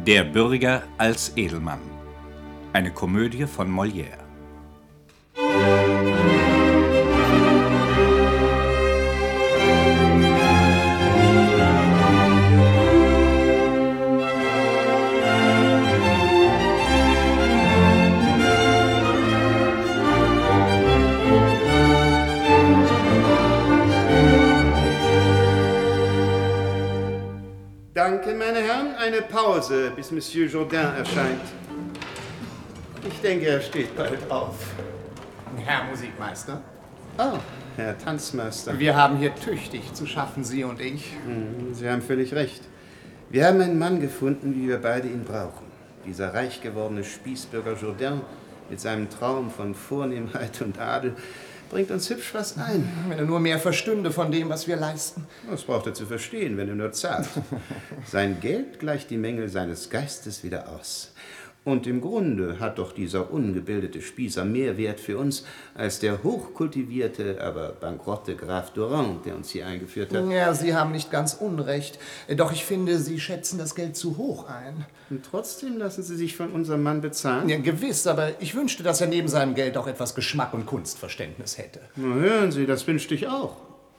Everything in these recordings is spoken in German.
Der Bürger als Edelmann. Eine Komödie von Molière. Danke, meine Herren. Eine Pause, bis Monsieur Jourdain erscheint. Ich denke, er steht bald auf. Herr Musikmeister? Oh, Herr Tanzmeister. Wir haben hier tüchtig zu schaffen, Sie und ich. Sie haben völlig recht. Wir haben einen Mann gefunden, wie wir beide ihn brauchen. Dieser reich gewordene Spießbürger Jourdain mit seinem Traum von Vornehmheit und Adel bringt uns hübsch was ein. Wenn er nur mehr verstünde von dem, was wir leisten. Das braucht er zu verstehen, wenn er nur zahlt. Sein Geld gleicht die Mängel seines Geistes wieder aus. Und im Grunde hat doch dieser ungebildete Spießer mehr Wert für uns als der hochkultivierte, aber bankrotte Graf Durand, der uns hier eingeführt hat. Ja, Sie haben nicht ganz unrecht. Doch ich finde, Sie schätzen das Geld zu hoch ein. Und trotzdem lassen Sie sich von unserem Mann bezahlen? Ja, gewiss, aber ich wünschte, dass er neben seinem Geld auch etwas Geschmack und Kunstverständnis hätte. Na, hören Sie, das wünschte ich auch.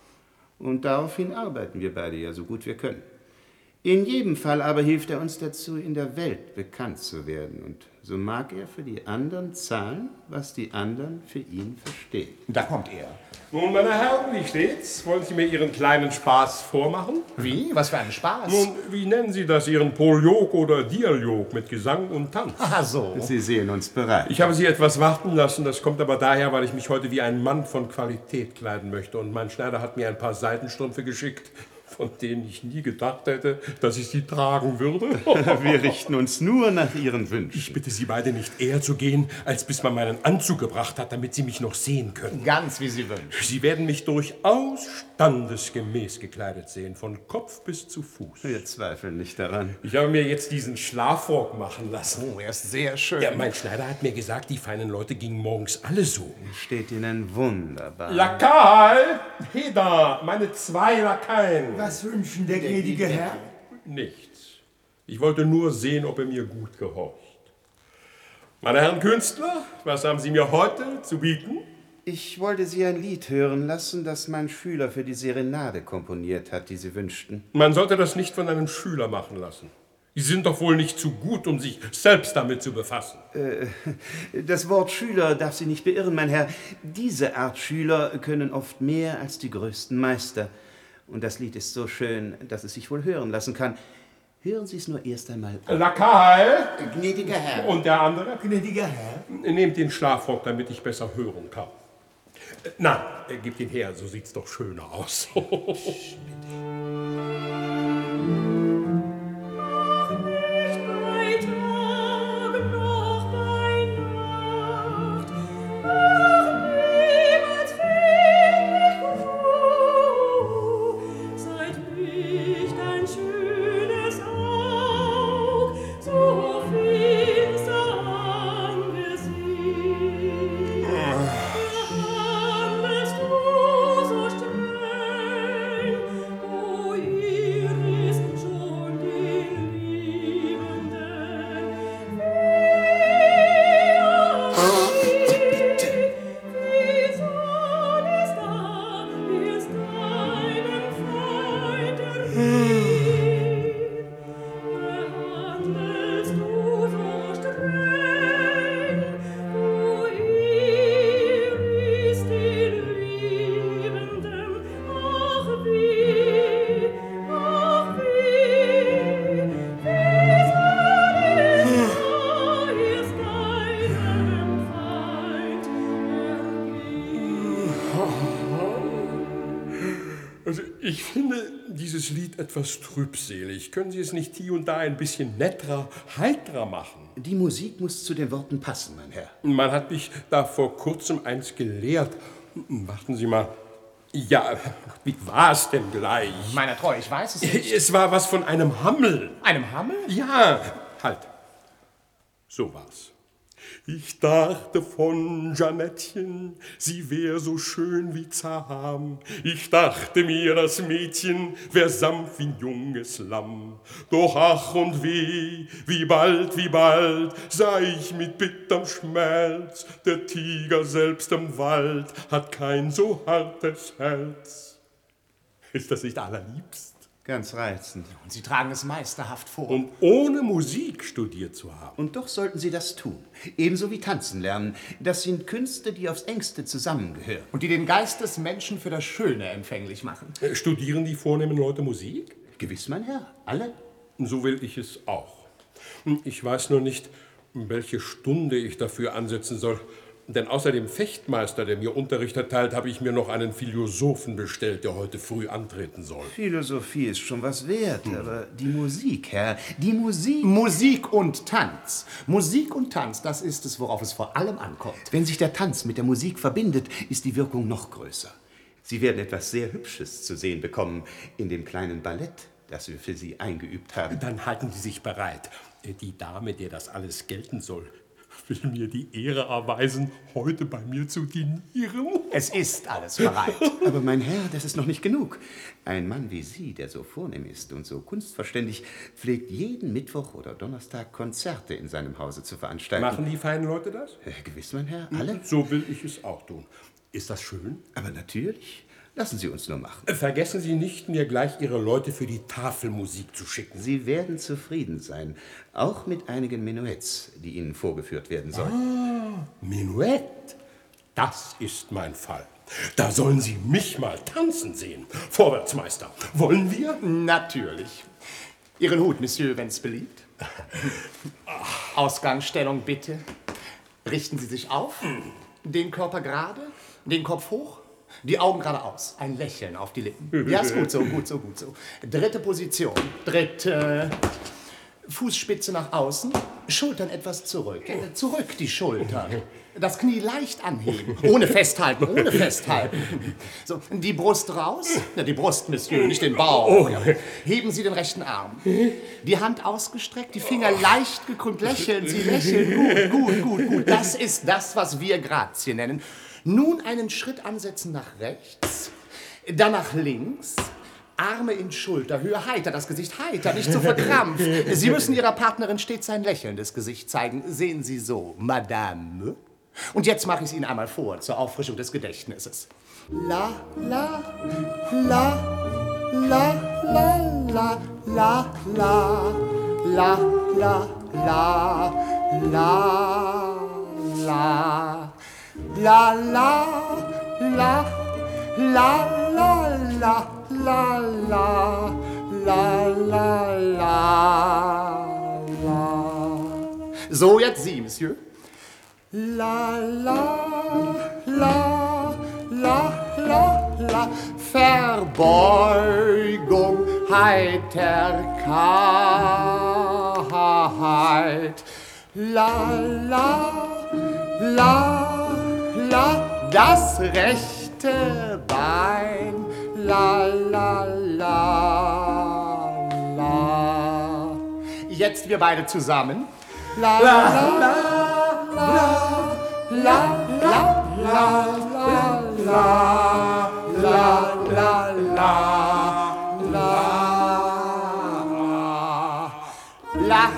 Und daraufhin arbeiten wir beide ja so gut wir können. In jedem Fall aber hilft er uns dazu, in der Welt bekannt zu werden. Und so mag er für die anderen zahlen, was die anderen für ihn verstehen. Da kommt er. Nun, meine Herren, wie steht's? Wollen Sie mir Ihren kleinen Spaß vormachen? Wie? Was für ein Spaß? Nun, wie nennen Sie das? Ihren Poljok oder Dialog mit Gesang und Tanz? Ach so. Sie sehen uns bereit. Ich habe Sie etwas warten lassen. Das kommt aber daher, weil ich mich heute wie ein Mann von Qualität kleiden möchte. Und mein Schneider hat mir ein paar Seidenstrümpfe geschickt, von denen ich nie gedacht hätte, dass ich sie tragen würde. Wir richten uns nur nach Ihren Wünschen. Ich bitte Sie beide nicht eher zu gehen, als bis man meinen Anzug gebracht hat, damit Sie mich noch sehen können. Ganz wie Sie wünschen. Sie werden mich durchaus standesgemäß gekleidet sehen, von Kopf bis zu Fuß. Wir zweifeln nicht daran. Ich habe mir jetzt diesen Schlafrock machen lassen. Oh, er ist sehr schön. Ja, mein Schneider hat mir gesagt, die feinen Leute gingen morgens alle so. Steht Ihnen wunderbar. Lakai! Heda, meine 2 Lakaien. Was wünschen der gnädige Herr? Nichts. Ich wollte nur sehen, ob er mir gut gehorcht. Meine Herren Künstler, was haben Sie mir heute zu bieten? Ich wollte Sie ein Lied hören lassen, das mein Schüler für die Serenade komponiert hat, die Sie wünschten. Man sollte das nicht von einem Schüler machen lassen. Sie sind doch wohl nicht zu gut, um sich selbst damit zu befassen. Das Wort Schüler darf Sie nicht beirren, mein Herr. Diese Art Schüler können oft mehr als die größten Meister. Und das Lied ist so schön, dass es sich wohl hören lassen kann. Hören Sie es nur erst einmal an. Lakai! Gnädiger Herr. Und der andere? Gnädiger Herr? Nehmt den Schlafrock, damit ich besser hören kann. Nein, gebt ihn her, so sieht's doch schöner aus. Also ich finde dieses Lied etwas trübselig. Können Sie es nicht hier und da ein bisschen netterer, heiterer machen? Die Musik muss zu den Worten passen, mein Herr. Man hat mich da vor kurzem eins gelehrt. Warten Sie mal. Ja, wie war es denn gleich? Meiner Treu, ich weiß es nicht. Es war was von einem Hammel. Einem Hammel? Ja, halt. So war's. Ich dachte von Jeanettchen, sie wär so schön wie zahm. Ich dachte mir, das Mädchen wär sanft wie ein junges Lamm. Doch ach und weh, wie bald, sah ich mit bitterm Schmerz, der Tiger selbst im Wald hat kein so hartes Herz. Ist das nicht allerliebst? Ganz reizend. Und Sie tragen es meisterhaft vor. Und ohne Musik studiert zu haben. Und doch sollten Sie das tun. Ebenso wie tanzen lernen. Das sind Künste, die aufs engste zusammengehören. Und die den Geist des Menschen für das Schöne empfänglich machen. Studieren die vornehmen Leute Musik? Gewiss, mein Herr. Alle. So will ich es auch. Ich weiß nur nicht, welche Stunde ich dafür ansetzen soll. Denn außer dem Fechtmeister, der mir Unterricht erteilt, habe ich mir noch einen Philosophen bestellt, der heute früh antreten soll. Philosophie ist schon was wert, aber die Musik, Herr, die Musik... Musik und Tanz. Musik und Tanz, das ist es, worauf es vor allem ankommt. Wenn sich der Tanz mit der Musik verbindet, ist die Wirkung noch größer. Sie werden etwas sehr Hübsches zu sehen bekommen in dem kleinen Ballett, das wir für Sie eingeübt haben. Dann halten Sie sich bereit. Die Dame, der das alles gelten soll, will mir die Ehre erweisen, heute bei mir zu dinieren. Es ist alles bereit. Aber mein Herr, das ist noch nicht genug. Ein Mann wie Sie, der so vornehm ist und so kunstverständig, pflegt jeden Mittwoch oder Donnerstag Konzerte in seinem Hause zu veranstalten. Machen die feinen Leute das? Gewiss, mein Herr, alle. So will ich es auch tun. Ist das schön? Aber natürlich. Lassen Sie uns nur machen. Vergessen Sie nicht, mir gleich Ihre Leute für die Tafelmusik zu schicken. Sie werden zufrieden sein, auch mit einigen Menuetts, die Ihnen vorgeführt werden sollen. Menuett? Das ist mein Fall. Da sollen Sie mich mal tanzen sehen. Vorwärts, Meister. Wollen wir? Natürlich. Ihren Hut, Monsieur, wenn's beliebt. Ausgangsstellung bitte. Richten Sie sich auf. Den Körper gerade, den Kopf hoch. Die Augen geradeaus, ein Lächeln auf die Lippen. Ja, ist gut so, gut so, gut so. Dritte Position. Dritte. Fußspitze nach außen, Schultern etwas zurück. Zurück die Schultern. Das Knie leicht anheben. Ohne festhalten, ohne festhalten. So, die Brust raus. Na, die Brust, Monsieur, nicht den Bauch. Ja. Heben Sie den rechten Arm. Die Hand ausgestreckt, die Finger leicht gekrümmt. Lächeln Sie, lächeln. Gut. Das ist das, was wir Grazie nennen. Nun einen Schritt ansetzen nach rechts, dann nach links, Arme in Schulterhöhe, heiter das Gesicht, heiter, nicht so verkrampft. Sie müssen Ihrer Partnerin stets ein lächelndes Gesicht zeigen. Sehen Sie so, Madame. Und jetzt mache ich es Ihnen einmal vor, zur Auffrischung des Gedächtnisses. La, la, la, la, la, la, la, la, la, la, la, la, la. La la la la la la la la la la la. So, jetzt Sie, Monsieur. La la la la la la. Verbeugung, Heiterkeit. La la la. Das rechte Bein, la la la la. Jetzt wir beide zusammen. La la la la la la la la la la la la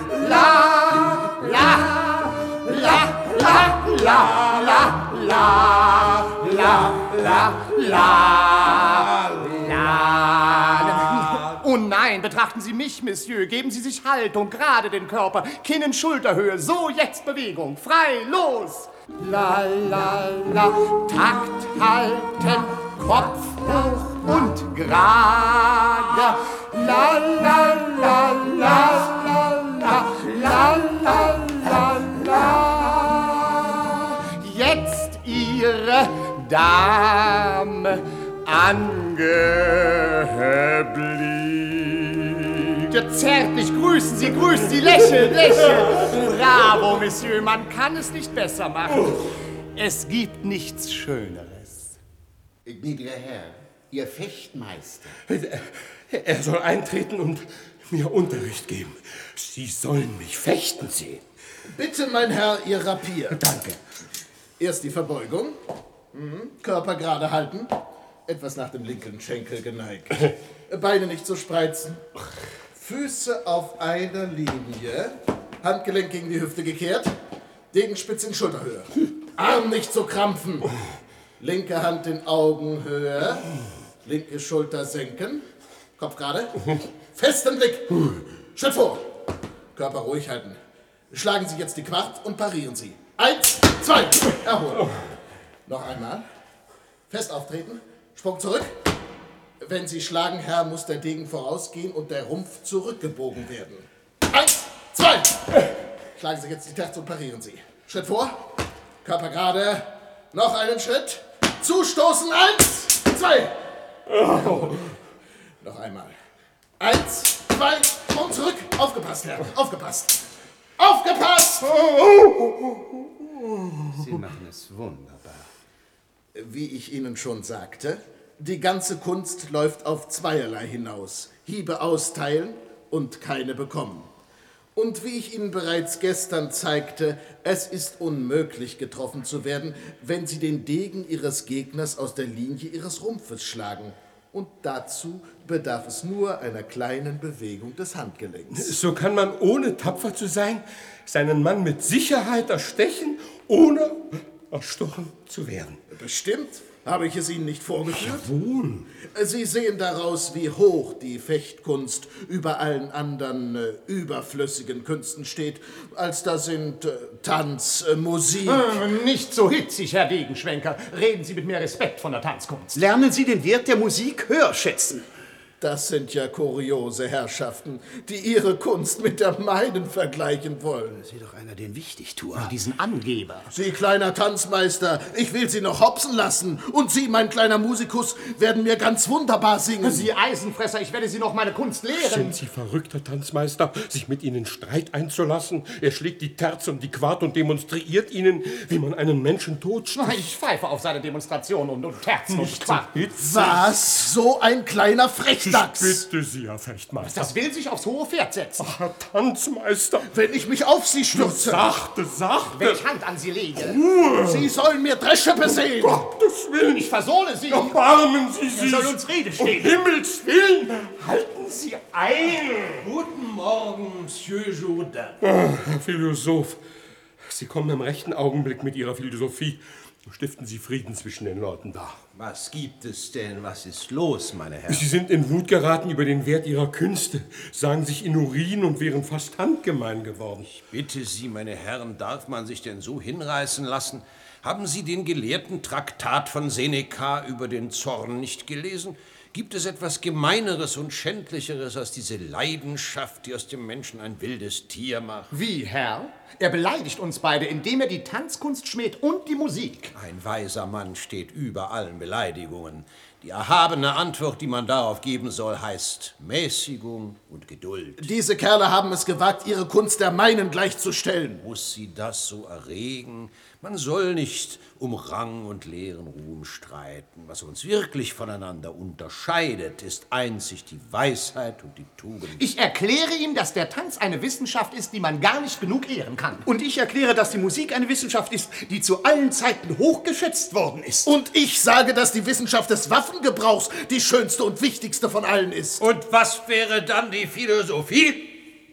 la. Oh nein, betrachten Sie mich, Monsieur. Geben Sie sich Haltung, gerade den Körper, Kinn in Schulterhöhe. So, jetzt Bewegung. Frei, los. La, la, la. Takt halten, Kopf hoch und gerade. La, la, la, la, la, la, la, la, la. Jetzt Ihre Dame angeblieben. Ja, zärtlich, grüßen Sie, lächeln. Bravo, Monsieur, man kann es nicht besser machen. Es gibt nichts Schöneres. Gnädiger Herr, Ihr Fechtmeister. Er soll eintreten und mir Unterricht geben. Sie sollen mich fechten sehen. Bitte, mein Herr, Ihr Rapier. Danke. Erst die Verbeugung. Körper gerade halten. Etwas nach dem linken Schenkel geneigt. Beine nicht zu spreizen. Füße auf einer Linie. Handgelenk gegen die Hüfte gekehrt. Degenspitze in Schulterhöhe. Arm nicht zu krampfen. Linke Hand in Augenhöhe. Linke Schulter senken. Kopf gerade. Festen Blick. Schritt vor. Körper ruhig halten. Schlagen Sie jetzt die Quart und parieren Sie. 1, 2, erholen. Noch einmal. Fest auftreten. Sprung zurück. Wenn Sie schlagen, Herr, muss der Degen vorausgehen und der Rumpf zurückgebogen werden. 1, 2. Schlagen Sie jetzt die Terz und parieren Sie. Schritt vor. Körper gerade. Noch einen Schritt. Zustoßen. 1, 2. Noch einmal. 1, 2 und zurück. Aufgepasst, Herr. Aufgepasst. Aufgepasst! Sie machen es wunderbar. Wie ich Ihnen schon sagte, die ganze Kunst läuft auf zweierlei hinaus. Hiebe austeilen und keine bekommen. Und wie ich Ihnen bereits gestern zeigte, es ist unmöglich getroffen zu werden, wenn Sie den Degen Ihres Gegners aus der Linie Ihres Rumpfes schlagen. Und dazu bedarf es nur einer kleinen Bewegung des Handgelenks. So kann man, ohne tapfer zu sein, seinen Mann mit Sicherheit erstechen, ohne erstochen zu werden. Bestimmt. Habe ich es Ihnen nicht vorgeführt? Jawohl. Sie sehen daraus, wie hoch die Fechtkunst über allen anderen überflüssigen Künsten steht. Als da sind Tanz, Musik. Nicht so hitzig, Herr Degenschwenker. Reden Sie mit mehr Respekt von der Tanzkunst. Lernen Sie den Wert der Musik höher schätzen. Das sind ja kuriose Herrschaften, die ihre Kunst mit der meinen vergleichen wollen. Sieh doch einer den Wichtigtuer. Diesen Angeber. Sie, kleiner Tanzmeister, ich will Sie noch hopsen lassen. Und Sie, mein kleiner Musikus, werden mir ganz wunderbar singen. Sie Eisenfresser, ich werde Sie noch meine Kunst lehren. Sind Sie verrückt, Herr Tanzmeister, sich mit Ihnen in Streit einzulassen? Er schlägt die Terz und die Quart und demonstriert Ihnen, wie man einen Menschen totsticht. Ich pfeife auf seine Demonstration und Terzen und Quart. Was? So ein kleiner Frechdachs? Bitte Sie, Herr Fechtmeister. Das will sich aufs hohe Pferd setzen. Ach, Herr Tanzmeister. Wenn ich mich auf Sie stürze. Sachte. Wenn ich Hand an Sie lege. Sie sollen mir Dresche besehen. Gottes Willen. Ich versohle Sie. Erbarmen Sie sich. soll uns Rede stehen. Himmels Willen. Halten Sie ein. Guten Morgen, Monsieur Jourdain. Herr Philosoph, Sie kommen im rechten Augenblick mit Ihrer Philosophie. Stiften Sie Frieden zwischen den Leuten da. Was gibt es denn? Was ist los, meine Herren? Sie sind in Wut geraten über den Wert Ihrer Künste, sagen sich in Urin und wären fast handgemein geworden. Bitte Sie, meine Herren, darf man sich denn so hinreißen lassen? Haben Sie den gelehrten Traktat von Seneca über den Zorn nicht gelesen? Gibt es etwas Gemeineres und Schändlicheres als diese Leidenschaft, die aus dem Menschen ein wildes Tier macht? Wie, Herr? Er beleidigt uns beide, indem er die Tanzkunst schmäht und die Musik. Ein weiser Mann steht über allen Beleidigungen. Die erhabene Antwort, die man darauf geben soll, heißt Mäßigung und Geduld. Diese Kerle haben es gewagt, ihre Kunst der meinen gleichzustellen. Muss sie das so erregen? Man soll nicht um Rang und leeren Ruhm streiten. Was uns wirklich voneinander unterscheidet, ist einzig die Weisheit und die Tugend. Ich erkläre ihm, dass der Tanz eine Wissenschaft ist, die man gar nicht genug ehren kann. Und ich erkläre, dass die Musik eine Wissenschaft ist, die zu allen Zeiten hochgeschätzt worden ist. Und ich sage, dass die Wissenschaft des Waffengebrauchs die schönste und wichtigste von allen ist. Und was wäre dann die Philosophie?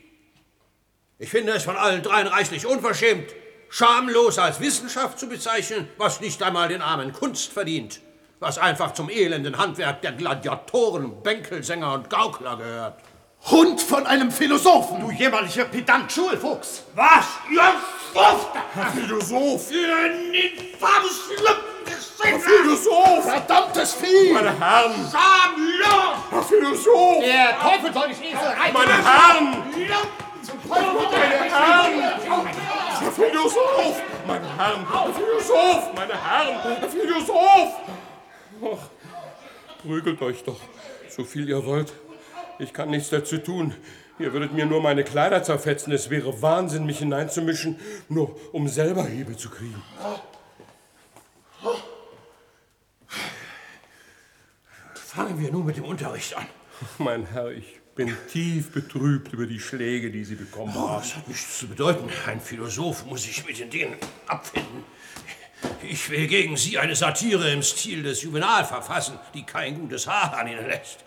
Ich finde es von allen dreien reichlich unverschämt, schamlos als Wissenschaft zu bezeichnen, was nicht einmal den Armen Kunst verdient, was einfach zum elenden Handwerk der Gladiatoren, Bänkelsänger und Gaukler gehört. Hund von einem Philosophen! Du jämmerlicher Pedant Schulfuchs! Was, ihr Schufter! Herr Philosoph! Ihr infames Herr Philosoph! Verdammtes Vieh! Meine Herren! Schamlos! Herr Philosoph! Der Teufel soll nicht Esel reiten! Meine Herren! Zum Teufel mit der Herr Philosoph! Meine Herren! Herr Philosoph! Meine Herren! Herr Philosoph! Ach, prügelt euch doch, so viel ihr wollt. Ich kann nichts dazu tun. Ihr würdet mir nur meine Kleider zerfetzen. Es wäre Wahnsinn, mich hineinzumischen, nur um selber Hebel zu kriegen. Fangen wir nun mit dem Unterricht an. Mein Herr, ich bin tief betrübt über die Schläge, die Sie bekommen haben. Das hat nichts zu bedeuten. Ein Philosoph muss sich mit den Dingen abfinden. Ich will gegen Sie eine Satire im Stil des Juvenal verfassen, die kein gutes Haar an Ihnen lässt.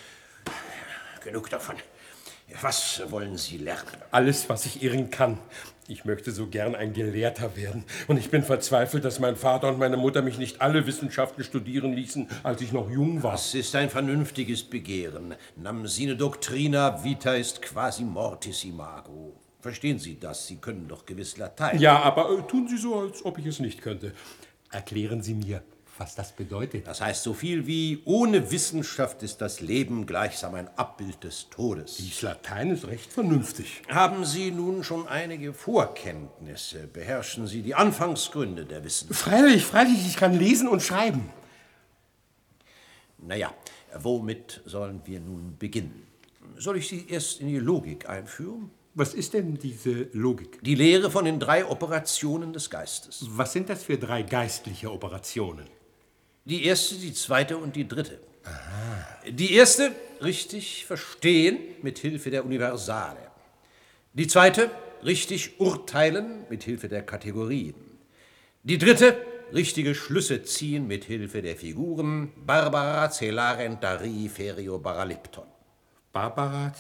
Genug davon. Was wollen Sie lernen? Alles, was ich irren kann. Ich möchte so gern ein Gelehrter werden. Und ich bin verzweifelt, dass mein Vater und meine Mutter mich nicht alle Wissenschaften studieren ließen, als ich noch jung war. Das ist ein vernünftiges Begehren. Nam sine doctrina, vita est quasi mortis imago. Verstehen Sie das? Sie können doch gewiss Latein. Ja, aber tun Sie so, als ob ich es nicht könnte. Erklären Sie mir, was das bedeutet. Das heißt so viel wie, ohne Wissenschaft ist das Leben gleichsam ein Abbild des Todes. Dies Latein ist recht vernünftig. Haben Sie nun schon einige Vorkenntnisse? Beherrschen Sie die Anfangsgründe der Wissenschaft? Freilich, ich kann lesen und schreiben. Naja, womit sollen wir nun beginnen? Soll ich Sie erst in die Logik einführen? Was ist denn diese Logik? Die Lehre von den 3 Operationen des Geistes. Was sind das für 3 geistliche Operationen? Die erste, die zweite und die dritte. Aha. Die erste, richtig verstehen mit Hilfe der Universale. Die zweite, richtig urteilen mit Hilfe der Kategorien. Die dritte, richtige Schlüsse ziehen mit Hilfe der Figuren Barbara, Celarent, Dari, Ferio, Baralipton. Barbara,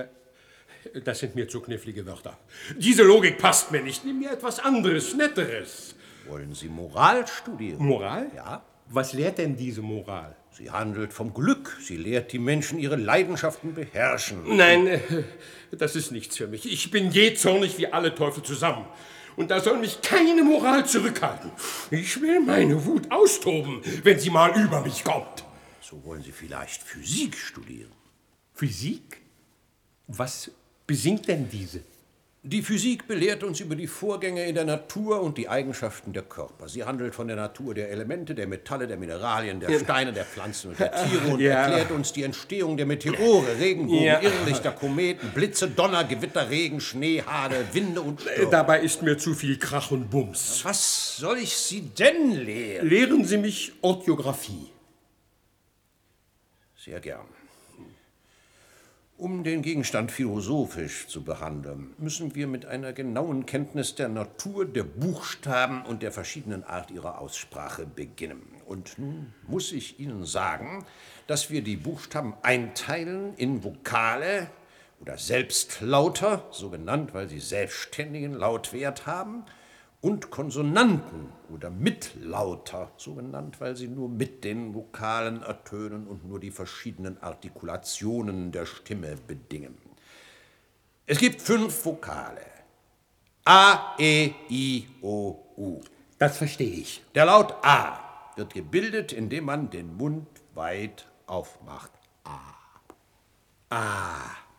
das sind mir zu knifflige Wörter. Diese Logik passt mir nicht. Nimm mir etwas anderes, Netteres. Wollen Sie Moral studieren? Moral? Ja. Was lehrt denn diese Moral? Sie handelt vom Glück. Sie lehrt die Menschen, ihre Leidenschaften beherrschen. Nein, das ist nichts für mich. Ich bin jähzornig wie alle Teufel zusammen. Und da soll mich keine Moral zurückhalten. Ich will meine Wut austoben, wenn sie mal über mich kommt. So wollen Sie vielleicht Physik studieren. Physik? Was besingt denn diese? Die Physik belehrt uns über die Vorgänge in der Natur und die Eigenschaften der Körper. Sie handelt von der Natur der Elemente, der Metalle, der Mineralien, der Steine, der Pflanzen und der Tiere und erklärt uns die Entstehung der Meteore, Regenbogen, Irrlichter, Kometen, Blitze, Donner, Gewitter, Regen, Schnee, Hade, Winde und Stürme. Dabei ist mir zu viel Krach und Bums. Was soll ich Sie denn lehren? Lehren Sie mich Orthographie. Sehr gern. Um den Gegenstand philosophisch zu behandeln, müssen wir mit einer genauen Kenntnis der Natur, der Buchstaben und der verschiedenen Art ihrer Aussprache beginnen. Und nun muss ich Ihnen sagen, dass wir die Buchstaben einteilen in Vokale oder Selbstlauter, so genannt, weil sie selbstständigen Lautwert haben, und Konsonanten oder Mitlauter, so genannt, weil sie nur mit den Vokalen ertönen und nur die verschiedenen Artikulationen der Stimme bedingen. Es gibt 5 Vokale. A, E, I, O, U. Das verstehe ich. Der Laut A wird gebildet, indem man den Mund weit aufmacht. A. A.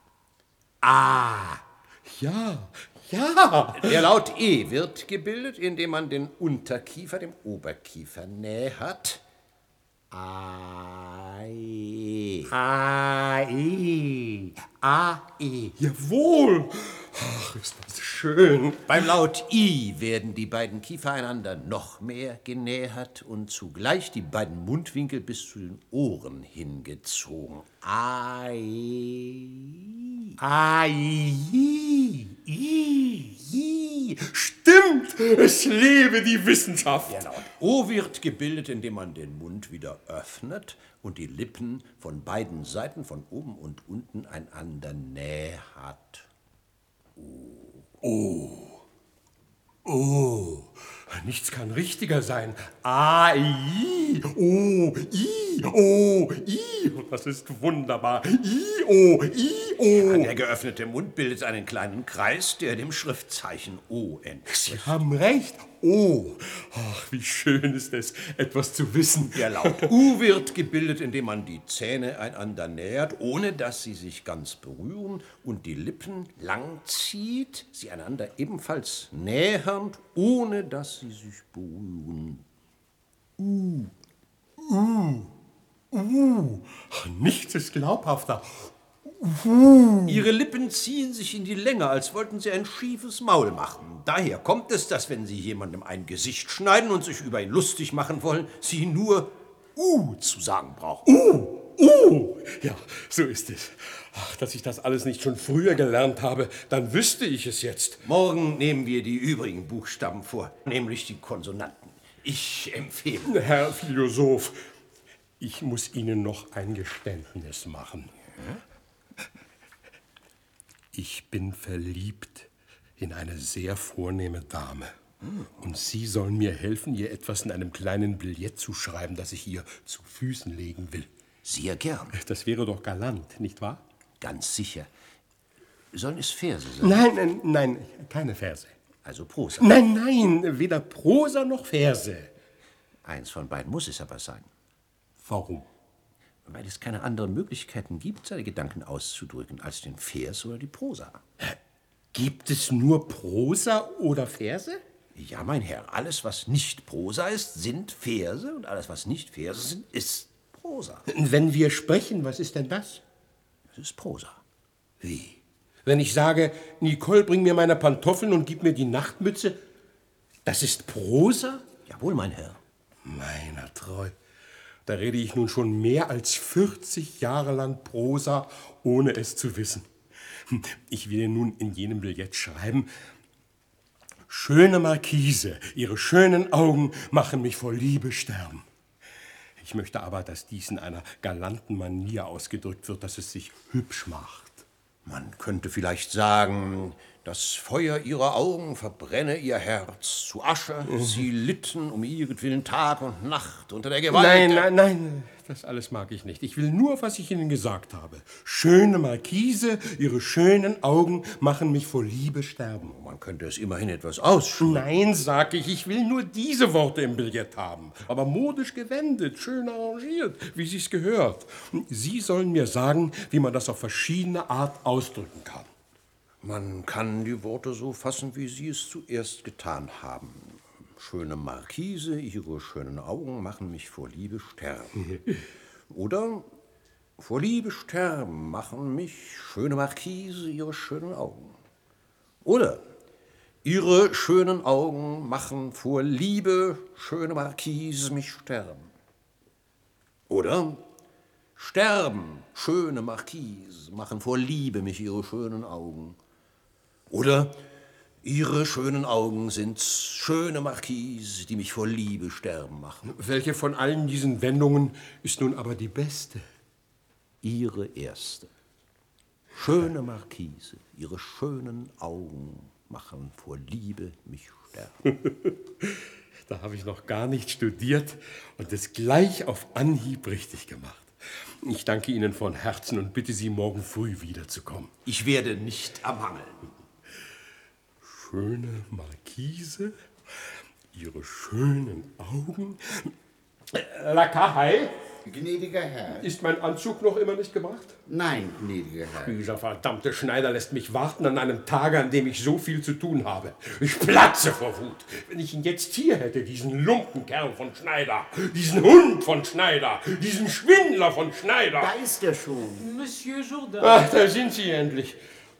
A. Ja. Der Laut E wird gebildet, indem man den Unterkiefer dem Oberkiefer nähert. A, E. A, E. A, E. Jawohl. Ach, ist das schön. Beim Laut I werden die beiden Kiefer einander noch mehr genähert und zugleich die beiden Mundwinkel bis zu den Ohren hingezogen. A, E. A, I, I. Stimmt, es lebe die Wissenschaft. Der Laut O wird gebildet, indem man den Mund wieder öffnet und die Lippen von beiden Seiten, von oben und unten, einander nähert. Oh, nichts kann richtiger sein. A, I, O, I, O, I. Das ist wunderbar. I, O, I, O. Der geöffnete Mund bildet einen kleinen Kreis, der dem Schriftzeichen O entspricht. Sie haben recht. O. Ach, wie schön ist es, etwas zu wissen. Der Laut U wird gebildet, indem man die Zähne einander nähert, ohne dass sie sich ganz berühren und die Lippen lang zieht, sie einander ebenfalls nähernd, ohne dass sie sich berühren. Nichts ist glaubhafter. Ihre Lippen ziehen sich in die Länge, als wollten sie ein schiefes Maul machen. Daher kommt es, dass wenn Sie jemandem ein Gesicht schneiden und sich über ihn lustig machen wollen, Sie nur zu sagen brauchen. Ja, so ist es. Ach, dass ich das alles nicht schon früher gelernt habe, dann wüsste ich es jetzt. Morgen nehmen wir die übrigen Buchstaben vor, nämlich die Konsonanten. Ich empfehle. Herr Philosoph, ich muss Ihnen noch ein Geständnis machen. Ich bin verliebt in eine sehr vornehme Dame. Und Sie sollen mir helfen, ihr etwas in einem kleinen Billett zu schreiben, das ich ihr zu Füßen legen will. Sehr gern. Das wäre doch galant, nicht wahr? Ganz sicher. Sollen es Verse sein? Nein, keine Verse. Also Prosa. Nein, weder Prosa noch Verse. Eins von beiden muss es aber sein. Warum? Weil es keine anderen Möglichkeiten gibt, seine Gedanken auszudrücken, als den Vers oder die Prosa. Gibt es nur Prosa oder Verse? Ja, mein Herr, alles, was nicht Prosa ist, sind Verse, und alles, was nicht Verse sind, ist Prosa. Wenn wir sprechen, was ist denn das? Das ist Prosa. Wie? Wenn ich sage, Nicole, bring mir meine Pantoffeln und gib mir die Nachtmütze, das ist Prosa? Jawohl, mein Herr. Meiner treu. Da rede ich nun schon mehr als 40 Jahre lang Prosa, ohne es zu wissen. Ich will nun in jenem Billett schreiben: Schöne Marquise, Ihre schönen Augen machen mich vor Liebe sterben. Ich möchte aber, dass dies in einer galanten Manier ausgedrückt wird, dass es sich hübsch macht. Man könnte vielleicht sagen, das Feuer ihrer Augen verbrenne ihr Herz zu Asche. Sie litten um ihretwillen Tag und Nacht unter der Gewalt. Nein, das alles mag ich nicht. Ich will nur, was ich Ihnen gesagt habe. Schöne Marquise, Ihre schönen Augen machen mich vor Liebe sterben. Man könnte es immerhin etwas ausschreiben. Nein, sag ich will nur diese Worte im Billett haben. Aber modisch gewendet, schön arrangiert, wie sich's gehört. Sie sollen mir sagen, wie man das auf verschiedene Art ausdrücken kann. Man kann die Worte so fassen, wie Sie es zuerst getan haben. Schöne Marquise, Ihre schönen Augen machen mich vor Liebe sterben. Oder vor Liebe sterben machen mich, schöne Marquise, Ihre schönen Augen. Oder Ihre schönen Augen machen vor Liebe, schöne Marquise, mich sterben. Oder sterben, schöne Marquise, machen vor Liebe mich Ihre schönen Augen. Oder Ihre schönen Augen sind schöne Marquise, die mich vor Liebe sterben machen. Welche von allen diesen Wendungen ist nun aber die beste? Ihre erste. Schöne Marquise, Ihre schönen Augen machen vor Liebe mich sterben. Da habe ich noch gar nicht studiert und es gleich auf Anhieb richtig gemacht. Ich danke Ihnen von Herzen und bitte Sie, morgen früh wiederzukommen. Ich werde nicht ermangeln. Schöne Marquise, Ihre schönen Augen. Lakai, Gnädiger Herr. ist mein Anzug noch immer nicht gebracht? Nein, gnädiger Herr. Dieser verdammte Schneider lässt mich warten an einem Tage, an dem ich so viel zu tun habe. Ich platze vor Wut. Wenn ich ihn jetzt hier hätte, diesen Lumpenkerl von Schneider, diesen Hund von Schneider, diesen Schwindler von Schneider. Da ist er schon. Monsieur Jourdain. Ach, da sind Sie endlich.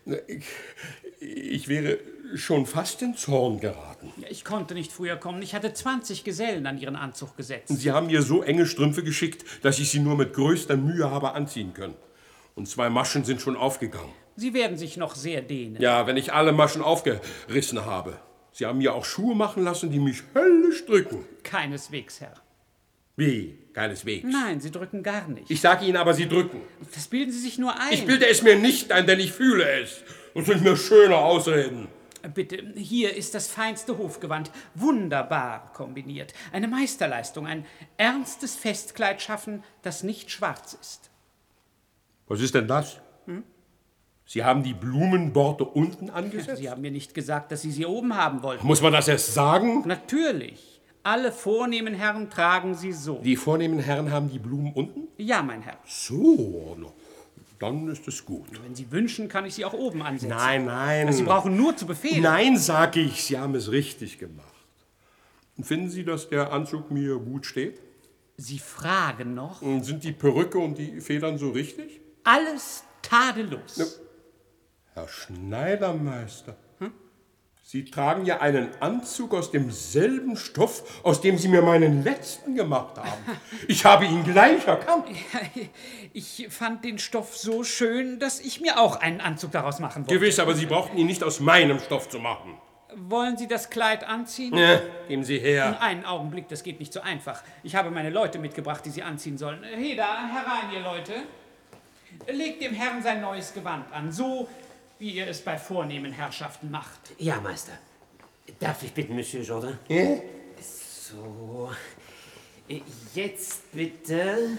Ich wäre schon fast in Zorn geraten. Ich konnte nicht früher kommen. Ich hatte 20 Gesellen an Ihren Anzug gesetzt. Sie haben mir so enge Strümpfe geschickt, dass ich sie nur mit größter Mühe habe anziehen können. Und 2 Maschen sind schon aufgegangen. Sie werden sich noch sehr dehnen. Ja, wenn ich alle Maschen aufgerissen habe. Sie haben mir auch Schuhe machen lassen, die mich höllisch drücken. Keineswegs, Herr. Wie? Keineswegs. Nein, Sie drücken gar nicht. Ich sage Ihnen aber, Sie drücken. Das bilden Sie sich nur ein. Ich bilde es mir nicht ein, denn ich fühle es. Und sind mir schöne Ausreden. Bitte, hier ist das feinste Hofgewand. Wunderbar kombiniert. Eine Meisterleistung. Ein ernstes Festkleid schaffen, das nicht schwarz ist. Was ist denn das? Sie haben die Blumenborte unten angesetzt? Sie haben mir nicht gesagt, dass Sie sie oben haben wollten. Muss man das erst sagen? Natürlich. Alle vornehmen Herren tragen sie so. Die vornehmen Herren haben die Blumen unten? Ja, mein Herr. So, dann ist es gut. Wenn Sie wünschen, kann ich sie auch oben ansetzen. Nein. Sie brauchen nur zu befehlen. Nein, sag ich, Sie haben es richtig gemacht. Finden Sie, dass der Anzug mir gut steht? Sie fragen noch? Und sind die Perücke und die Federn so richtig? Alles tadellos. Herr Schneidermeister, Sie tragen ja einen Anzug aus demselben Stoff, aus dem Sie mir meinen letzten gemacht haben. Ich habe ihn gleich erkannt. Ich fand den Stoff so schön, dass ich mir auch einen Anzug daraus machen wollte. Gewiss, aber Sie brauchten ihn nicht aus meinem Stoff zu machen. Wollen Sie das Kleid anziehen? Ja, geben Sie her. Einen Augenblick, das geht nicht so einfach. Ich habe meine Leute mitgebracht, die Sie anziehen sollen. Heda, herein, ihr Leute. Legt dem Herrn sein neues Gewand an, so wie ihr es bei vornehmen Herrschaften macht. Ja, Meister. Darf ich bitten, Monsieur Jourdain? Ja? So. Jetzt bitte.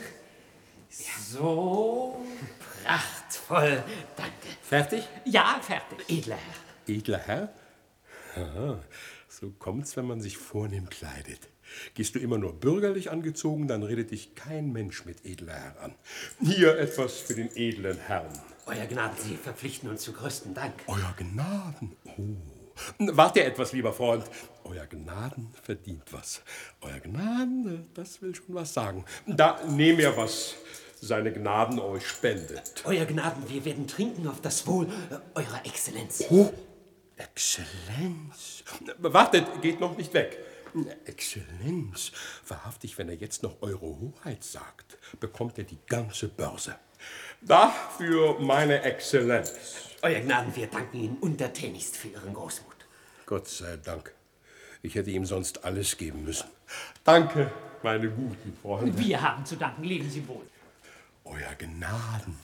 So. Prachtvoll. Danke. Fertig? Ja, fertig. Edler Herr. Edler Herr? Aha, so kommt's, wenn man sich vornehm kleidet. Gehst du immer nur bürgerlich angezogen, dann redet dich kein Mensch mit edler Herr an. Hier etwas für den edlen Herrn. Euer Gnaden, Sie verpflichten uns zu größten Dank. Euer Gnaden? Oh. Wart ihr etwas, lieber Freund. Euer Gnaden verdient was. Euer Gnaden, das will schon was sagen. Da nehmt ihr was seine Gnaden euch spendet. Euer Gnaden, wir werden trinken auf das Wohl eurer Exzellenz. Oh, Exzellenz. Wartet, geht noch nicht weg. Exzellenz, wahrhaftig, wenn er jetzt noch Eure Hoheit sagt, bekommt er die ganze Börse. Dafür meine Exzellenz. Euer Gnaden, wir danken Ihnen untertänigst für Ihren Großmut. Gott sei Dank. Ich hätte ihm sonst alles geben müssen. Danke, meine guten Freunde. Wir haben zu danken, leben Sie wohl. Euer Gnaden.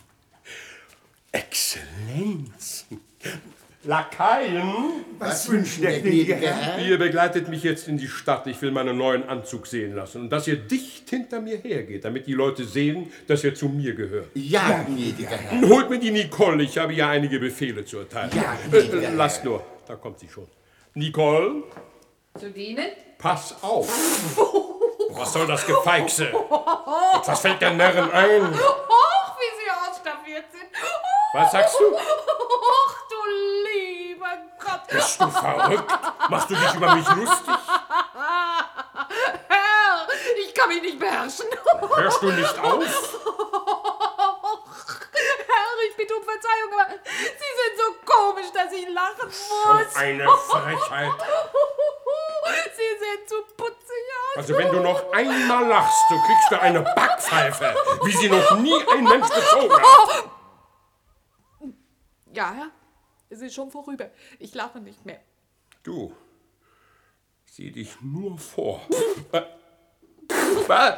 Exzellenz. Lakaien. Was wünscht der gnädige Herr? Ihr begleitet mich jetzt in die Stadt. Ich will meinen neuen Anzug sehen lassen. Und dass ihr dicht hinter mir hergeht, damit die Leute sehen, dass ihr zu mir gehört. Ja, gnädiger Herr. Holt mir die Nicole. Ich habe ja einige Befehle zu erteilen. Ja, gnädiger Herr. Lasst nur. Da kommt sie schon. Nicole, Zu dienen? pass auf. Was soll das Gefeixe? Was fällt der Närrin ein? Och, wie Sie ausstaffiert sind. Was sagst du? Och, du lieber Gott. Bist du verrückt? Machst du dich über mich lustig? Herr, ich kann mich nicht beherrschen. Hörst du nicht auf? Herr, ich bitte um Verzeihung, aber Sie sind so komisch, dass ich lachen muss. So eine Frechheit. Sie sehen zu putzig aus. Also wenn du noch einmal lachst, so kriegst du eine Backpfeife, wie sie noch nie ein Mensch bezogen hat. Ja, Herr, es ist schon vorüber. Ich lache nicht mehr. Du, sieh dich nur vor. Was?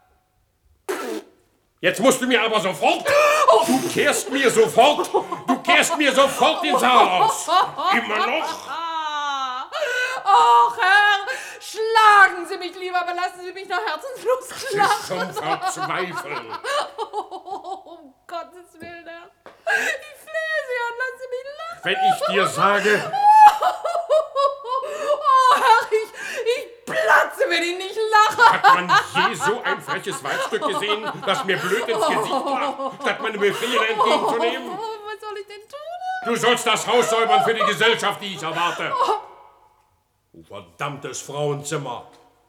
Jetzt musst du mir aber sofort, du kehrst mir sofort den Saal aus. Immer noch? Och, Herr, schlagen Sie mich lieber, aber lassen Sie mich noch herzenslos lachen. Zum Verzweifeln. Um Gottes Willen, Herr. Ich flehe Sie an, lassen Sie mich lachen. Wenn ich dir sage... Oh, Herr, ich platze, wenn ich nicht lache. Hat man je so ein freches Weibstück gesehen, das mir blöd ins Gesicht lacht, statt meine Befehle entgegenzunehmen? Was soll ich denn tun? Du sollst das Haus säubern für die Gesellschaft, die ich erwarte. Du verdammtes Frauenzimmer.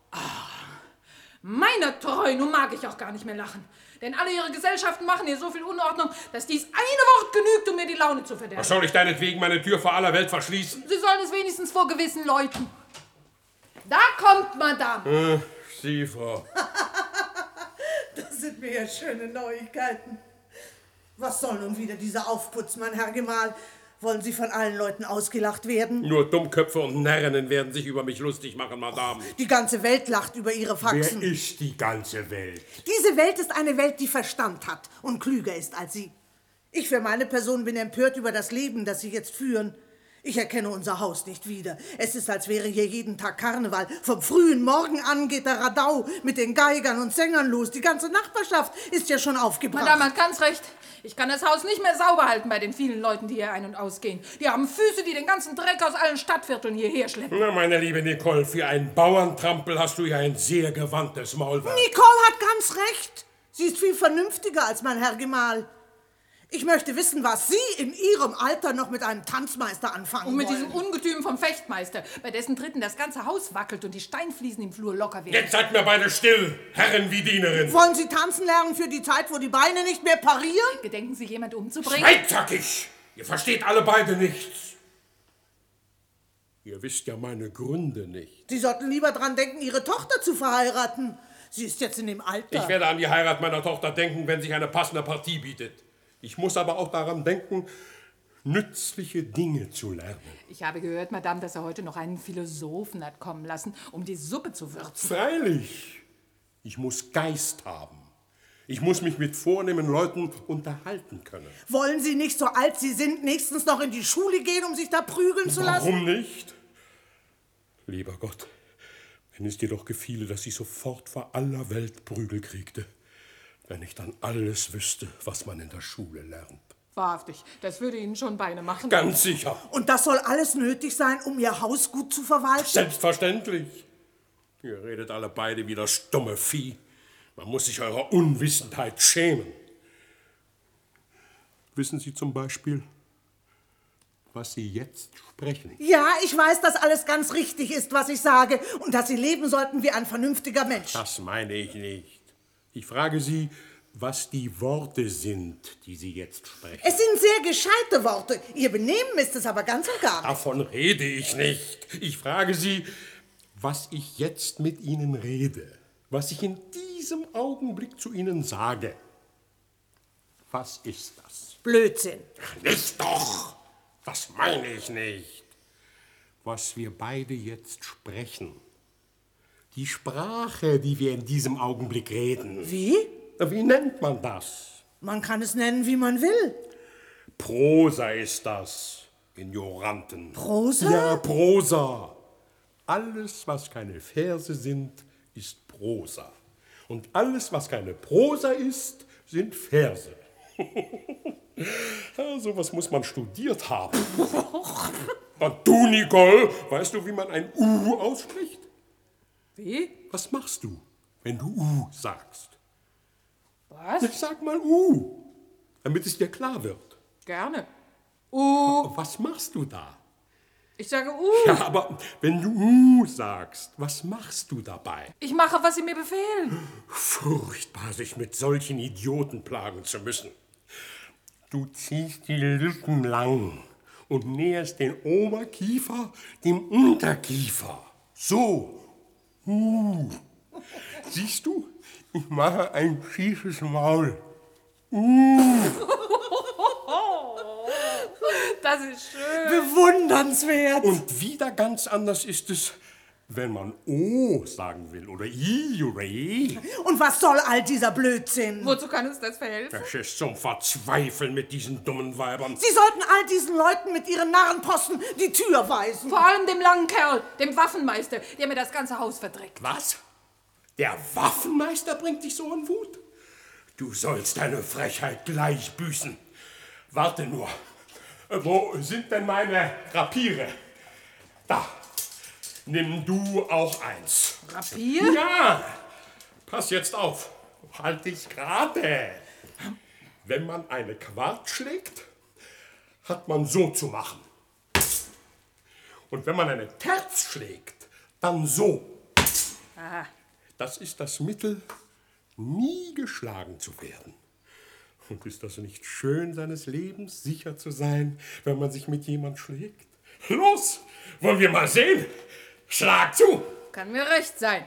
Meiner Treu, nun mag ich auch gar nicht mehr lachen. Denn alle Ihre Gesellschaften machen hier so viel Unordnung, dass dies eine Wort genügt, um mir die Laune zu verderben. Was soll ich deinetwegen meine Tür vor aller Welt verschließen? Sie sollen es wenigstens vor gewissen Leuten. Da kommt Madame. Sie, Frau. Das sind mir ja schöne Neuigkeiten. Was soll nun wieder dieser Aufputz, mein Herr Gemahl? Wollen Sie von allen Leuten ausgelacht werden? Nur Dummköpfe und Närrinnen werden sich über mich lustig machen, Madame. Die ganze Welt lacht über Ihre Faxen. Wer ist die ganze Welt? Diese Welt ist eine Welt, die Verstand hat und klüger ist als Sie. Ich für meine Person bin empört über das Leben, das Sie jetzt führen. Ich erkenne unser Haus nicht wieder. Es ist, als wäre hier jeden Tag Karneval. Vom frühen Morgen an geht der Radau mit den Geigern und Sängern los. Die ganze Nachbarschaft ist ja schon aufgebracht. Madame hat ganz recht. Ich kann das Haus nicht mehr sauber halten bei den vielen Leuten, die hier ein- und ausgehen. Die haben Füße, die den ganzen Dreck aus allen Stadtvierteln hierher schleppen. Na, meine liebe Nicole, für einen Bauerntrampel hast du ja ein sehr gewandtes Maulwerk. Nicole hat ganz recht. Sie ist viel vernünftiger als mein Herr Gemahl. Ich möchte wissen, was Sie in Ihrem Alter noch mit einem Tanzmeister anfangen Und mit wollen. diesem Ungetüm vom Fechtmeister, bei dessen Tritten das ganze Haus wackelt und die Steinfliesen im Flur locker werden. Jetzt seid mir beide still, Herren wie Dienerin. Wollen Sie tanzen lernen für die Zeit, wo die Beine nicht mehr parieren? Gedenken Sie, jemand umzubringen? Schweigt, sag ich! Ihr versteht alle beide nichts. Ihr wisst ja meine Gründe nicht. Sie sollten lieber dran denken, Ihre Tochter zu verheiraten. Sie ist jetzt in dem Alter. Ich werde an die Heirat meiner Tochter denken, wenn sich eine passende Partie bietet. Ich muss aber auch daran denken, nützliche Dinge zu lernen. Ich habe gehört, Madame, dass er heute noch einen Philosophen hat kommen lassen, um die Suppe zu würzen. Freilich. Ich muss Geist haben. Ich muss mich mit vornehmen Leuten unterhalten können. Wollen Sie nicht, so alt Sie sind, nächstens noch in die Schule gehen, um sich da prügeln zu lassen? Warum nicht? Lieber Gott, wenn es dir doch gefiele, dass ich sofort vor aller Welt Prügel kriegte, wenn ich dann alles wüsste, was man in der Schule lernt. Wahrhaftig, das würde Ihnen schon Beine machen. Ganz sicher. Und das soll alles nötig sein, um Ihr Haus gut zu verwalten? Selbstverständlich. Ihr redet alle beide wie das stumme Vieh. Man muss sich eurer Unwissenheit schämen. Wissen Sie zum Beispiel, was Sie jetzt sprechen? Ja, ich weiß, dass alles ganz richtig ist, was ich sage, und dass Sie leben sollten wie ein vernünftiger Mensch. Das meine ich nicht. Ich frage Sie, was die Worte sind, die Sie jetzt sprechen. Es sind sehr gescheite Worte. Ihr Benehmen ist es aber ganz und gar nicht. Davon rede ich nicht. Ich frage Sie, was ich jetzt mit Ihnen rede, was ich in diesem Augenblick zu Ihnen sage. Was ist das? Blödsinn. Nicht doch! Das meine ich nicht. Was wir beide jetzt sprechen. Die Sprache, die wir in diesem Augenblick reden. Wie? Wie nennt man das? Man kann es nennen, wie man will. Prosa ist das, Ignoranten. Prosa? Ja, Prosa. Alles, was keine Verse sind, ist Prosa. Und alles, was keine Prosa ist, sind Verse. Ja, sowas muss man studiert haben. Und du, Nicole, weißt du, wie man ein U ausspricht? Wie? Was machst du, wenn du U sagst? Was? Sag mal U, damit es dir klar wird. Gerne. Was machst du da? Ich sage Ja, aber wenn du sagst, was machst du dabei? Ich mache, was Sie mir befehlen. Furchtbar, sich mit solchen Idioten plagen zu müssen. Du ziehst die Lippen lang und näherst den Oberkiefer dem Unterkiefer. So. Siehst du, ich mache ein schiefes Maul. Das ist schön. Bewundernswert. Und wieder ganz anders ist es, wenn man O sagen will oder I oder E. Und was soll all dieser Blödsinn? Wozu kann uns das verhelfen? Das ist zum Verzweifeln mit diesen dummen Weibern. Sie sollten all diesen Leuten mit ihren Narrenposten die Tür weisen. Vor allem dem langen Kerl, dem Waffenmeister, der mir das ganze Haus verdreckt. Was? Der Waffenmeister bringt dich so in Wut? Du sollst deine Frechheit gleich büßen. Warte nur. Wo sind denn meine Rapiere? Da. Nimm du auch eins. Rapier? Ja. Pass jetzt auf. Halt dich gerade. Wenn man eine Quart schlägt, hat man so zu machen. Und wenn man eine Terz schlägt, dann so. Aha. Das ist das Mittel, nie geschlagen zu werden. Und ist das nicht schön, seines Lebens sicher zu sein, wenn man sich mit jemand schlägt? Los, wollen wir mal sehen? Schlag zu! Kann mir recht sein.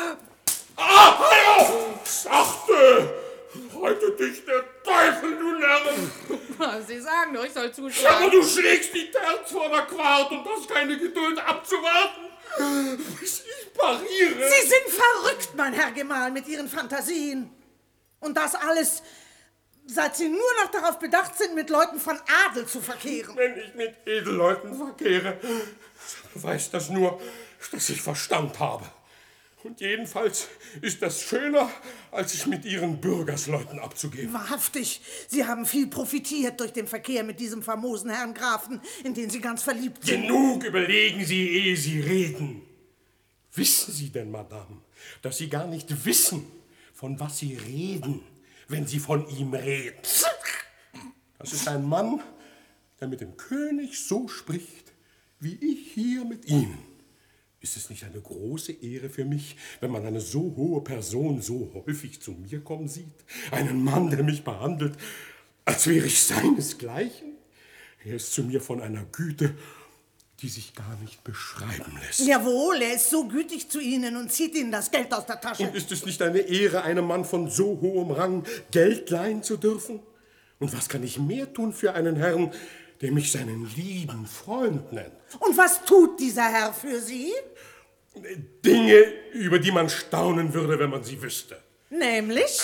Ah, hallo! Sachte! Halte dich der Teufel, du Närrin! Sie sagen doch, ich soll zuschlagen. Aber du schlägst die Terz vor der Quart und hast keine Geduld abzuwarten, bis ich pariere. Sie sind verrückt, mein Herr Gemahl, mit Ihren Fantasien. Und das alles, seit Sie nur noch darauf bedacht sind, mit Leuten von Adel zu verkehren. Wenn ich mit Edelleuten verkehre, beweist das nur, dass ich Verstand habe. Und jedenfalls ist das schöner, als sich mit Ihren Bürgersleuten abzugeben. Wahrhaftig, Sie haben viel profitiert durch den Verkehr mit diesem famosen Herrn Grafen, in den Sie ganz verliebt sind. Genug überlegen Sie, ehe Sie reden. Wissen Sie denn, Madame, dass Sie gar nicht wissen, von was Sie reden, wenn Sie von ihm reden? Das ist ein Mann, der mit dem König so spricht, wie ich hier mit Ihnen. Ist es nicht eine große Ehre für mich, wenn man eine so hohe Person so häufig zu mir kommen sieht? Einen Mann, der mich behandelt, als wäre ich seinesgleichen? Er ist zu mir von einer Güte, die sich gar nicht beschreiben lässt. Jawohl, er ist so gütig zu Ihnen und zieht Ihnen das Geld aus der Tasche. Und ist es nicht eine Ehre, einem Mann von so hohem Rang Geld leihen zu dürfen? Und was kann ich mehr tun für einen Herrn, der mich seinen lieben Freund nennt? Und was tut dieser Herr für Sie? Dinge, über die man staunen würde, wenn man sie wüsste. Nämlich?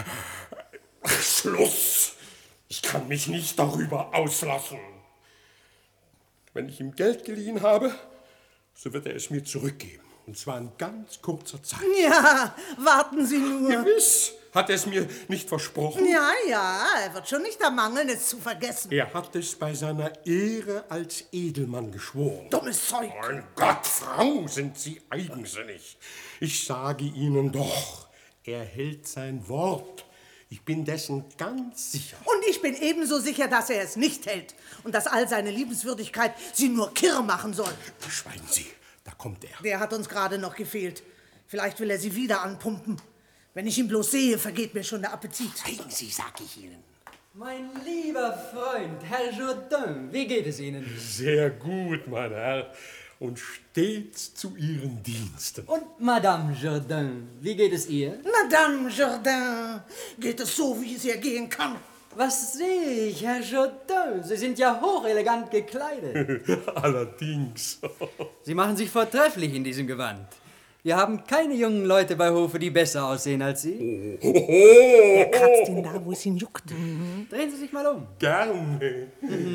Schluss! Ich kann mich nicht darüber auslassen. Wenn ich ihm Geld geliehen habe, so wird er es mir zurückgeben. Und zwar in ganz kurzer Zeit. Ja, warten Sie nur. Gewiss. Hat er es mir nicht versprochen? Ja, er wird schon nicht ermangeln, es zu vergessen. Er hat es bei seiner Ehre als Edelmann geschworen. Dummes Zeug. Mein Gott, Frau, sind Sie eigensinnig. Ich sage Ihnen doch, er hält sein Wort. Ich bin dessen ganz sicher. Und ich bin ebenso sicher, dass er es nicht hält. Und dass all seine Liebenswürdigkeit Sie nur kirre machen soll. Schweigen Sie, da kommt er. Der hat uns gerade noch gefehlt. Vielleicht will er Sie wieder anpumpen. Wenn ich ihn bloß sehe, vergeht mir schon der Appetit. Schweigen Sie, sag ich Ihnen. Mein lieber Freund, Herr Jourdain, wie geht es Ihnen? Sehr gut, mein Herr. Und stets zu Ihren Diensten. Und Madame Jourdain, wie geht es ihr? Madame Jourdain, geht es so, wie es ihr gehen kann? Was sehe ich, Herr Jourdain? Sie sind ja hochelegant gekleidet. Allerdings. Sie machen sich vortrefflich in diesem Gewand. Wir haben keine jungen Leute bei Hofe, die besser aussehen als Sie. Er kratzt ihn da, wo es ihn juckt. Drehen Sie sich mal um. Gerne.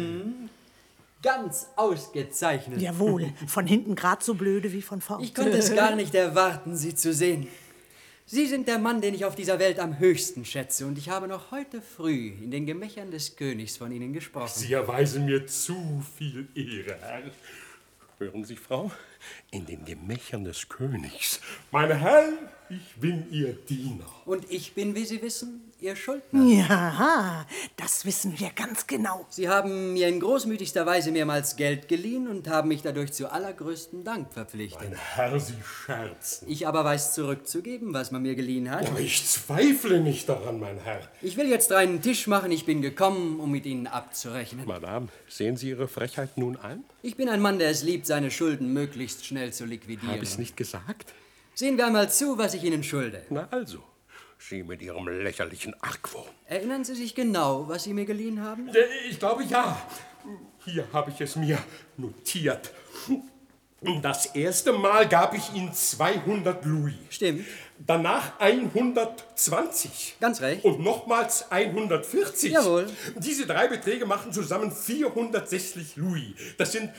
Ganz ausgezeichnet. Jawohl, von hinten grad so blöde wie von vorn. Ich konnte es gar nicht erwarten, Sie zu sehen. Sie sind der Mann, den ich auf dieser Welt am höchsten schätze. Und ich habe noch heute früh in den Gemächern des Königs von Ihnen gesprochen. Sie erweisen mir zu viel Ehre, Herr. Hören Sie, Frau, in den Gemächern des Königs. Meine Herren, ich bin Ihr Diener. Und ich bin, wie Sie wissen, Ihr Schuldner. Ja, das wissen wir ganz genau. Sie haben mir in großmütigster Weise mehrmals Geld geliehen und haben mich dadurch zu allergrößtem Dank verpflichtet. Mein Herr, Sie scherzen. Ich aber weiß zurückzugeben, was man mir geliehen hat. Aber ich zweifle nicht daran, mein Herr. Ich will jetzt einen Tisch machen. Ich bin gekommen, um mit Ihnen abzurechnen. Madame, sehen Sie Ihre Frechheit nun ein? Ich bin ein Mann, der es liebt, seine Schulden möglichst schnell zu liquidieren. Habe ich es nicht gesagt? Sehen wir einmal zu, was ich Ihnen schulde. Na also, Sie mit Ihrem lächerlichen Argwohn. Erinnern Sie sich genau, was Sie mir geliehen haben? Ich glaube, ja. Hier habe ich es mir notiert. Das erste Mal gab ich Ihnen 200 Louis. Stimmt. Danach 120. Ganz recht. Und nochmals 140. Jawohl. Diese drei Beträge machen zusammen 460 Louis. Das sind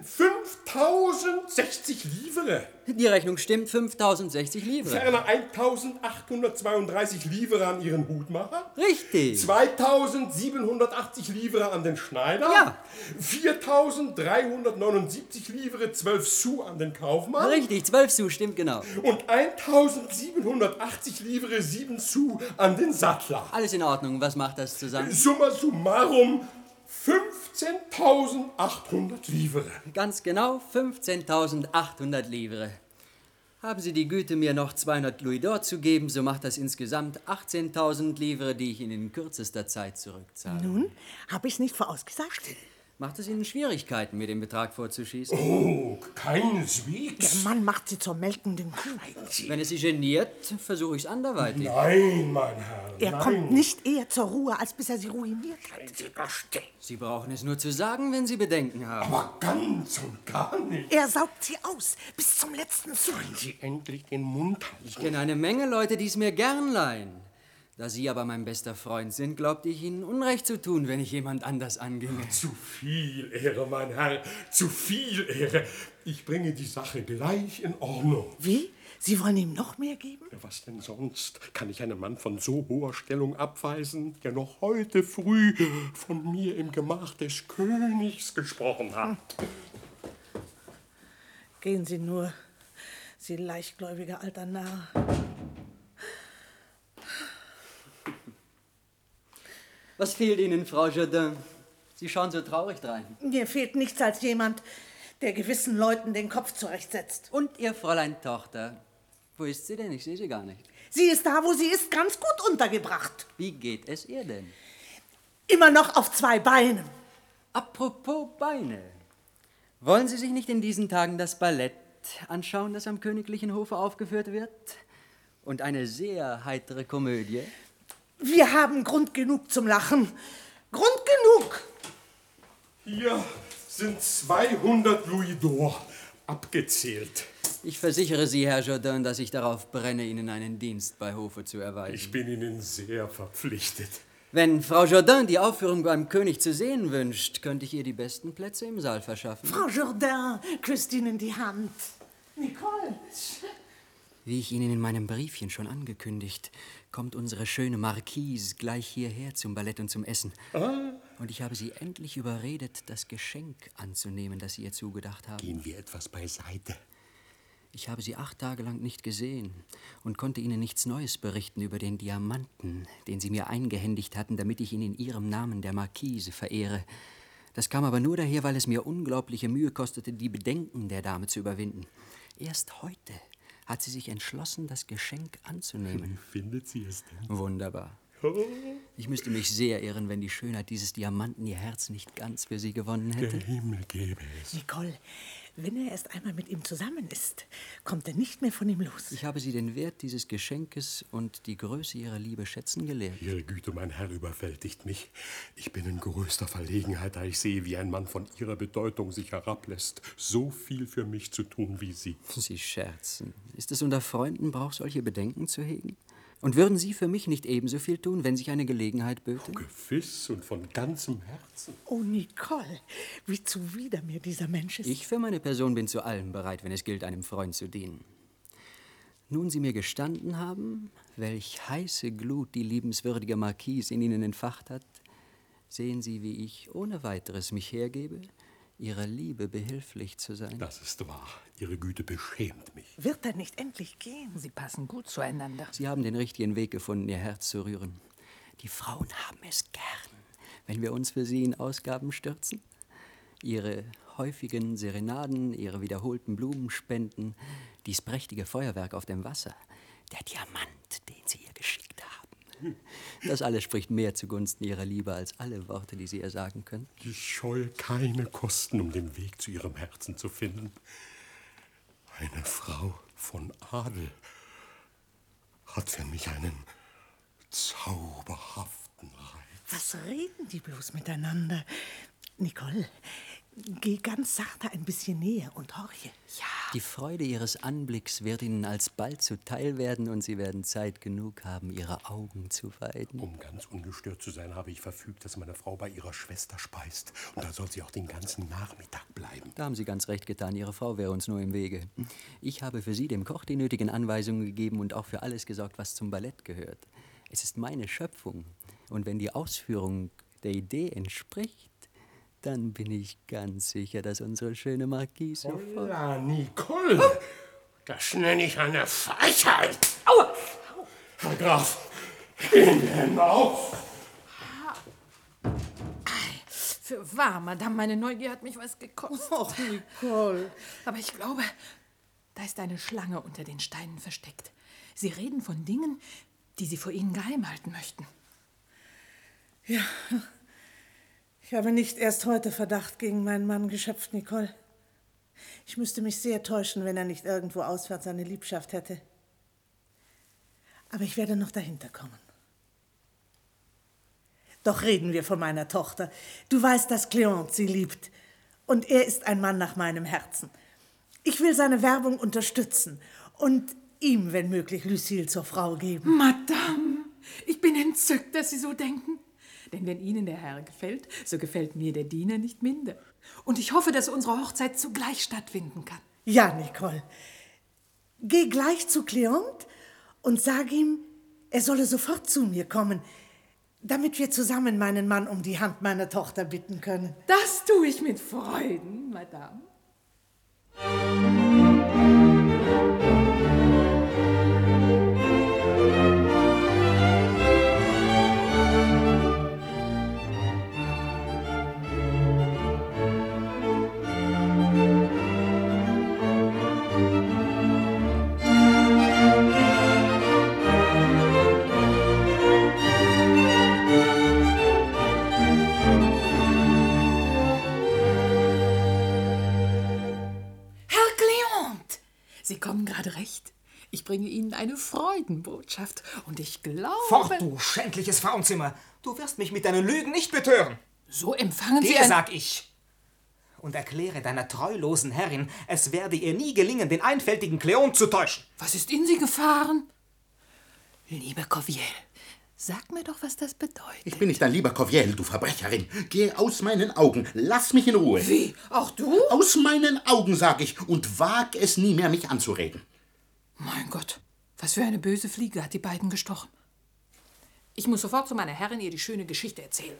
5060 Livres. Die Rechnung stimmt, 5060 Livres. Ferner 1832 Livres an Ihren Hutmacher. Richtig. 2780 Livres an den Schneider. Ja. 4379 Livres, 12 Sous an den Kaufmann. Richtig, 12 Sous, stimmt genau. Und 1780 Livres, 7 Sous an den Sattler. Alles in Ordnung. Was macht das zusammen? Summa summarum 15.800 Livres. Ganz genau 15.800 Livres. Haben Sie die Güte, mir noch 200 Louis d'Or zu geben, so macht das insgesamt 18.000 Livres, die ich Ihnen in kürzester Zeit zurückzahle. Nun, habe ich's nicht vorausgesagt? Macht es Ihnen Schwierigkeiten, mir den Betrag vorzuschießen? Oh, keineswegs. Der Mann macht sie zur melkenden Kuh. Wenn es Sie geniert, versuche ich es anderweitig. Nein, mein Herr, Er nein. kommt nicht eher zur Ruhe, als bis er sie ruiniert hat. Sie da still. Sie brauchen es nur zu sagen, wenn Sie Bedenken haben. Aber ganz und gar nicht. Er saugt sie aus, bis zum letzten Zug. Wenn Sie endlich den Mund halten. Ich kenne eine Menge Leute, die es mir gern leihen. Da Sie aber mein bester Freund sind, glaubte ich Ihnen Unrecht zu tun, wenn ich jemand anders anginge. Zu viel Ehre, mein Herr, zu viel Ehre. Ich bringe die Sache gleich in Ordnung. Wie? Sie wollen ihm noch mehr geben? Was denn sonst? Kann ich einen Mann von so hoher Stellung abweisen, der noch heute früh von mir im Gemach des Königs gesprochen hat? Gehen Sie nur, Sie leichtgläubiger alter Narr. Was fehlt Ihnen, Frau Jourdain? Sie schauen so traurig drein. Mir fehlt nichts als jemand, der gewissen Leuten den Kopf zurechtsetzt. Und Ihr Fräulein Tochter? Wo ist sie denn? Ich sehe sie gar nicht. Sie ist da, wo sie ist, ganz gut untergebracht. Wie geht es ihr denn? Immer noch auf 2 Beinen. Apropos Beine. Wollen Sie sich nicht in diesen Tagen das Ballett anschauen, das am königlichen Hofe aufgeführt wird? Und eine sehr heitere Komödie? Wir haben Grund genug zum Lachen. Grund genug! Hier sind 200 Louis d'Or abgezählt. Ich versichere Sie, Herr Jourdain, dass ich darauf brenne, Ihnen einen Dienst bei Hofe zu erweisen. Ich bin Ihnen sehr verpflichtet. Wenn Frau Jourdain die Aufführung beim König zu sehen wünscht, könnte ich ihr die besten Plätze im Saal verschaffen. Frau Jourdain, küsst Ihnen die Hand. Nicole! Wie ich Ihnen in meinem Briefchen schon angekündigt, kommt unsere schöne Marquise gleich hierher zum Ballett und zum Essen. Und ich habe sie endlich überredet, das Geschenk anzunehmen, das Sie ihr zugedacht haben. Gehen wir etwas beiseite. Ich habe sie 8 Tage lang nicht gesehen und konnte Ihnen nichts Neues berichten über den Diamanten, den Sie mir eingehändigt hatten, damit ich ihn in Ihrem Namen der Marquise verehre. Das kam aber nur daher, weil es mir unglaubliche Mühe kostete, die Bedenken der Dame zu überwinden. Erst heute hat sie sich entschlossen, das Geschenk anzunehmen. Wie findet sie es denn? Wunderbar. Ich müsste mich sehr irren, wenn die Schönheit dieses Diamanten ihr Herz nicht ganz für sie gewonnen hätte. Der Himmel gebe es. Nicole, wenn er erst einmal mit ihm zusammen ist, kommt er nicht mehr von ihm los. Ich habe sie den Wert dieses Geschenkes und die Größe ihrer Liebe schätzen gelehrt. Ihre Güte, mein Herr, überwältigt mich. Ich bin in größter Verlegenheit, da ich sehe, wie ein Mann von Ihrer Bedeutung sich herablässt, so viel für mich zu tun wie Sie. Sie scherzen. Ist es unter Freunden Brauch, solche Bedenken zu hegen? Und würden Sie für mich nicht ebenso viel tun, wenn sich eine Gelegenheit böte? Gewiss und von ganzem Herzen. Oh, Nicole, wie zuwider mir dieser Mensch ist. Ich für meine Person bin zu allem bereit, wenn es gilt, einem Freund zu dienen. Nun Sie mir gestanden haben, welch heiße Glut die liebenswürdige Marquise in Ihnen entfacht hat, sehen Sie, wie ich ohne weiteres mich hergebe, Ihrer Liebe behilflich zu sein. Das ist wahr. Ihre Güte beschämt mich. Wird er nicht endlich gehen? Sie passen gut zueinander. Sie haben den richtigen Weg gefunden, Ihr Herz zu rühren. Die Frauen haben es gern, wenn wir uns für sie in Ausgaben stürzen. Ihre häufigen Serenaden, ihre wiederholten Blumenspenden, dies prächtige Feuerwerk auf dem Wasser, der Diamant, den Sie ihr geschickt haben. Das alles spricht mehr zugunsten Ihrer Liebe als alle Worte, die Sie ihr sagen können. Ich scheue keine Kosten, um den Weg zu Ihrem Herzen zu finden. Eine Frau von Adel hat für mich einen zauberhaften Reiz. Was reden die bloß miteinander? Nicole, geh ganz sachte ein bisschen näher und horche. Ja. Die Freude Ihres Anblicks wird Ihnen alsbald zuteil werden und Sie werden Zeit genug haben, Ihre Augen zu weiden. Um ganz ungestört zu sein, habe ich verfügt, dass meine Frau bei ihrer Schwester speist. Und da soll sie auch den ganzen Nachmittag bleiben. Da haben Sie ganz recht getan. Ihre Frau wäre uns nur im Wege. Ich habe für Sie dem Koch die nötigen Anweisungen gegeben und auch für alles gesorgt, was zum Ballett gehört. Es ist meine Schöpfung. Und wenn die Ausführung der Idee entspricht, dann bin ich ganz sicher, dass unsere schöne Marquise... Holla, Nicole! Das nenne ich eine Frechheit! Aua! Herr Graf, gehen wir hinauf! Für wahr, Madame, meine Neugier hat mich was gekostet. Och, Nicole. Aber ich glaube, da ist eine Schlange unter den Steinen versteckt. Sie reden von Dingen, die Sie vor Ihnen geheim halten möchten. Ja, ich habe nicht erst heute Verdacht gegen meinen Mann geschöpft, Nicole. Ich müsste mich sehr täuschen, wenn er nicht irgendwo auswärts seine Liebschaft hätte. Aber ich werde noch dahinter kommen. Doch reden wir von meiner Tochter. Du weißt, dass Cléante sie liebt. Und er ist ein Mann nach meinem Herzen. Ich will seine Werbung unterstützen und ihm, wenn möglich, Lucille zur Frau geben. Madame, ich bin entzückt, dass Sie so denken. Denn wenn Ihnen der Herr gefällt, so gefällt mir der Diener nicht minder. Und ich hoffe, dass unsere Hochzeit zugleich stattfinden kann. Ja, Nicole. Geh gleich zu Cléante und sag ihm, er solle sofort zu mir kommen, damit wir zusammen meinen Mann um die Hand meiner Tochter bitten können. Das tue ich mit Freuden, Madame. Sie kommen gerade recht. Ich bringe Ihnen eine Freudenbotschaft. Und ich glaube... Fort, du schändliches Frauenzimmer! Du wirst mich mit deinen Lügen nicht betören. So empfangen Sie Gehe, sag ich. Und erkläre deiner treulosen Herrin, es werde ihr nie gelingen, den einfältigen Kleon zu täuschen. Was ist in Sie gefahren? Lieber Corviel, sag mir doch, was das bedeutet. Ich bin nicht dein lieber Corviel, du Verbrecherin. Geh aus meinen Augen. Lass mich in Ruhe. Wie? Auch du? Aus meinen Augen, sag ich, und wag es nie mehr, mich anzureden. Mein Gott, was für eine böse Fliege hat die beiden gestochen. Ich muss sofort zu meiner Herrin ihr die schöne Geschichte erzählen.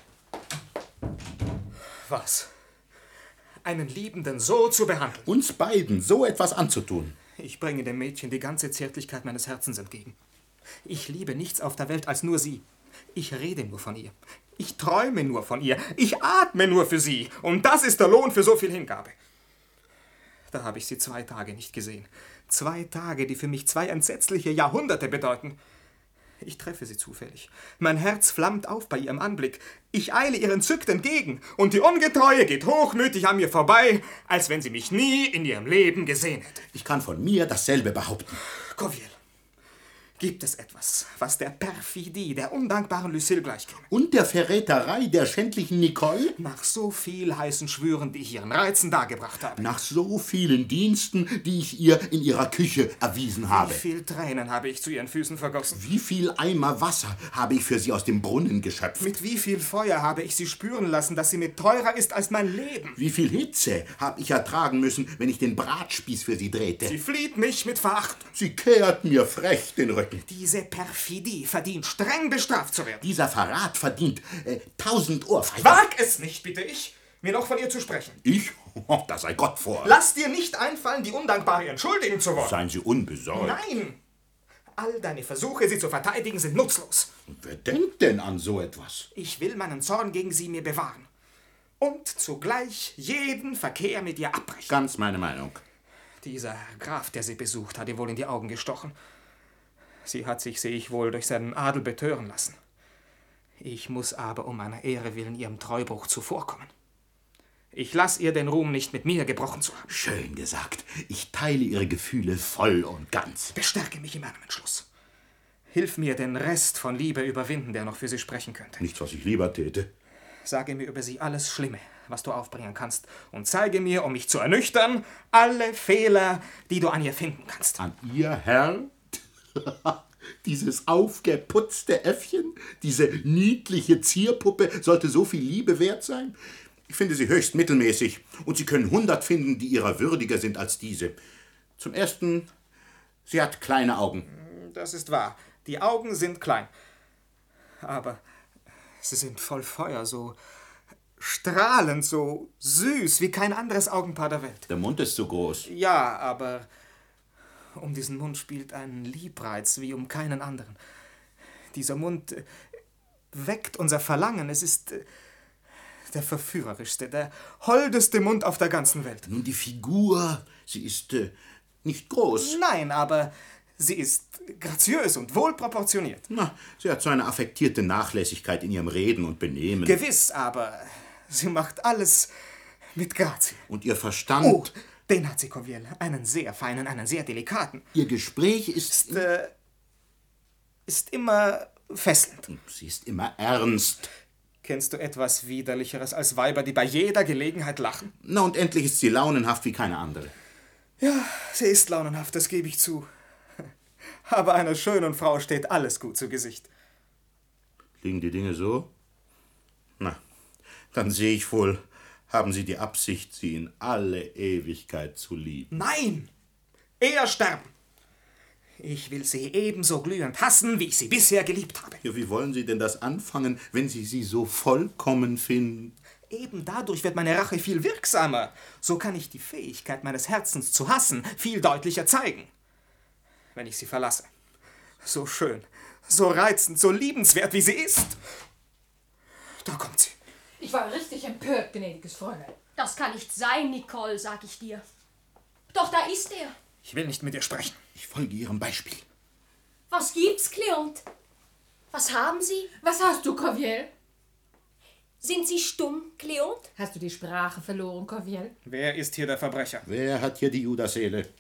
Was? Einen Liebenden so zu behandeln? Uns beiden so etwas anzutun. Ich bringe dem Mädchen die ganze Zärtlichkeit meines Herzens entgegen. Ich liebe nichts auf der Welt als nur sie. Ich rede nur von ihr. Ich träume nur von ihr. Ich atme nur für sie. Und das ist der Lohn für so viel Hingabe. Da habe ich sie 2 Tage nicht gesehen. 2 Tage, die für mich 2 entsetzliche Jahrhunderte bedeuten. Ich treffe sie zufällig. Mein Herz flammt auf bei ihrem Anblick. Ich eile ihr entzückt entgegen. Und die Ungetreue geht hochmütig an mir vorbei, als wenn sie mich nie in ihrem Leben gesehen hätte. Ich kann von mir dasselbe behaupten. Corviel, gibt es etwas, was der Perfidie der undankbaren Lucille gleichkäme? Und der Verräterei der schändlichen Nicole? Nach so viel heißen Schwüren, die ich ihren Reizen dargebracht habe. Nach so vielen Diensten, die ich ihr in ihrer Küche erwiesen habe. Wie viel Tränen habe ich zu ihren Füßen vergossen? Wie viel Eimer Wasser habe ich für sie aus dem Brunnen geschöpft? Mit wie viel Feuer habe ich sie spüren lassen, dass sie mir teurer ist als mein Leben? Wie viel Hitze habe ich ertragen müssen, wenn ich den Bratspieß für sie drehte? Sie flieht mich mit Verachtung. Sie kehrt mir frech den Rücken. Diese Perfidie verdient streng bestraft zu werden. Dieser Verrat verdient 1000 Ohrfeigen. Wag es nicht, bitte ich, mir noch von ihr zu sprechen. Ich? Oh, da sei Gott vor. Lass dir nicht einfallen, die Undankbare entschuldigen zu wollen. Seien Sie unbesorgt. Nein! All deine Versuche, sie zu verteidigen, sind nutzlos. Und wer denkt denn an so etwas? Ich will meinen Zorn gegen sie mir bewahren. Und zugleich jeden Verkehr mit ihr abbrechen. Ganz meine Meinung. Dieser Herr Graf, der sie besucht, hat ihr wohl in die Augen gestochen. Sie hat sich, sehe ich wohl, durch seinen Adel betören lassen. Ich muss aber um meiner Ehre willen ihrem Treubruch zuvorkommen. Ich lass ihr den Ruhm nicht, mit mir gebrochen zu haben. Schön gesagt. Ich teile Ihre Gefühle voll und ganz. Bestärke mich in meinem Entschluss. Hilf mir, den Rest von Liebe überwinden, der noch für sie sprechen könnte. Nichts, was ich lieber täte. Sage mir über sie alles Schlimme, was du aufbringen kannst, und zeige mir, um mich zu ernüchtern, alle Fehler, die du an ihr finden kannst. An ihr, Herr? Dieses aufgeputzte Äffchen, diese niedliche Zierpuppe, sollte so viel Liebe wert sein? Ich finde sie höchst mittelmäßig, und Sie können 100 finden, die ihrer würdiger sind als diese. Zum Ersten, sie hat kleine Augen. Das ist wahr. Die Augen sind klein. Aber sie sind voll Feuer, so strahlend, so süß, wie kein anderes Augenpaar der Welt. Der Mund ist zu groß. Ja, aber um diesen Mund spielt ein Liebreiz wie um keinen anderen. Dieser Mund weckt unser Verlangen. Es ist der verführerischste, der holdeste Mund auf der ganzen Welt. Nun, die Figur, sie ist nicht groß. Nein, aber sie ist graziös und wohlproportioniert. Na, sie hat so eine affektierte Nachlässigkeit in ihrem Reden und Benehmen. Gewiss, aber sie macht alles mit Grazie. Und ihr Verstand... Oh, den hat sie, Corviel. Einen sehr feinen, einen sehr delikaten. Ihr Gespräch ist immer fesselnd. Sie ist immer ernst. Kennst du etwas Widerlicheres als Weiber, die bei jeder Gelegenheit lachen? Na, und endlich ist sie launenhaft wie keine andere. Ja, sie ist launenhaft, das gebe ich zu. Aber einer schönen Frau steht alles gut zu Gesicht. Liegen die Dinge so? Na, dann sehe ich wohl, haben Sie die Absicht, sie in alle Ewigkeit zu lieben. Nein! Eher sterben! Ich will sie ebenso glühend hassen, wie ich sie bisher geliebt habe. Ja, wie wollen Sie denn das anfangen, wenn Sie sie so vollkommen finden? Eben dadurch wird meine Rache viel wirksamer. So kann ich die Fähigkeit meines Herzens zu hassen viel deutlicher zeigen. Wenn ich sie verlasse. So schön, so reizend, so liebenswert, wie sie ist. Da kommt sie. Ich war richtig empört, gnädiges Fräulein. Das kann nicht sein, Nicole, sag ich dir. Doch, da ist er. Ich will nicht mit ihr sprechen. Ich folge Ihrem Beispiel. Was gibt's, Cleont? Was haben Sie? Was hast du, Corviel? Sind Sie stumm, Cleont? Hast du die Sprache verloren, Corviel? Wer ist hier der Verbrecher? Wer hat hier die Judasseele?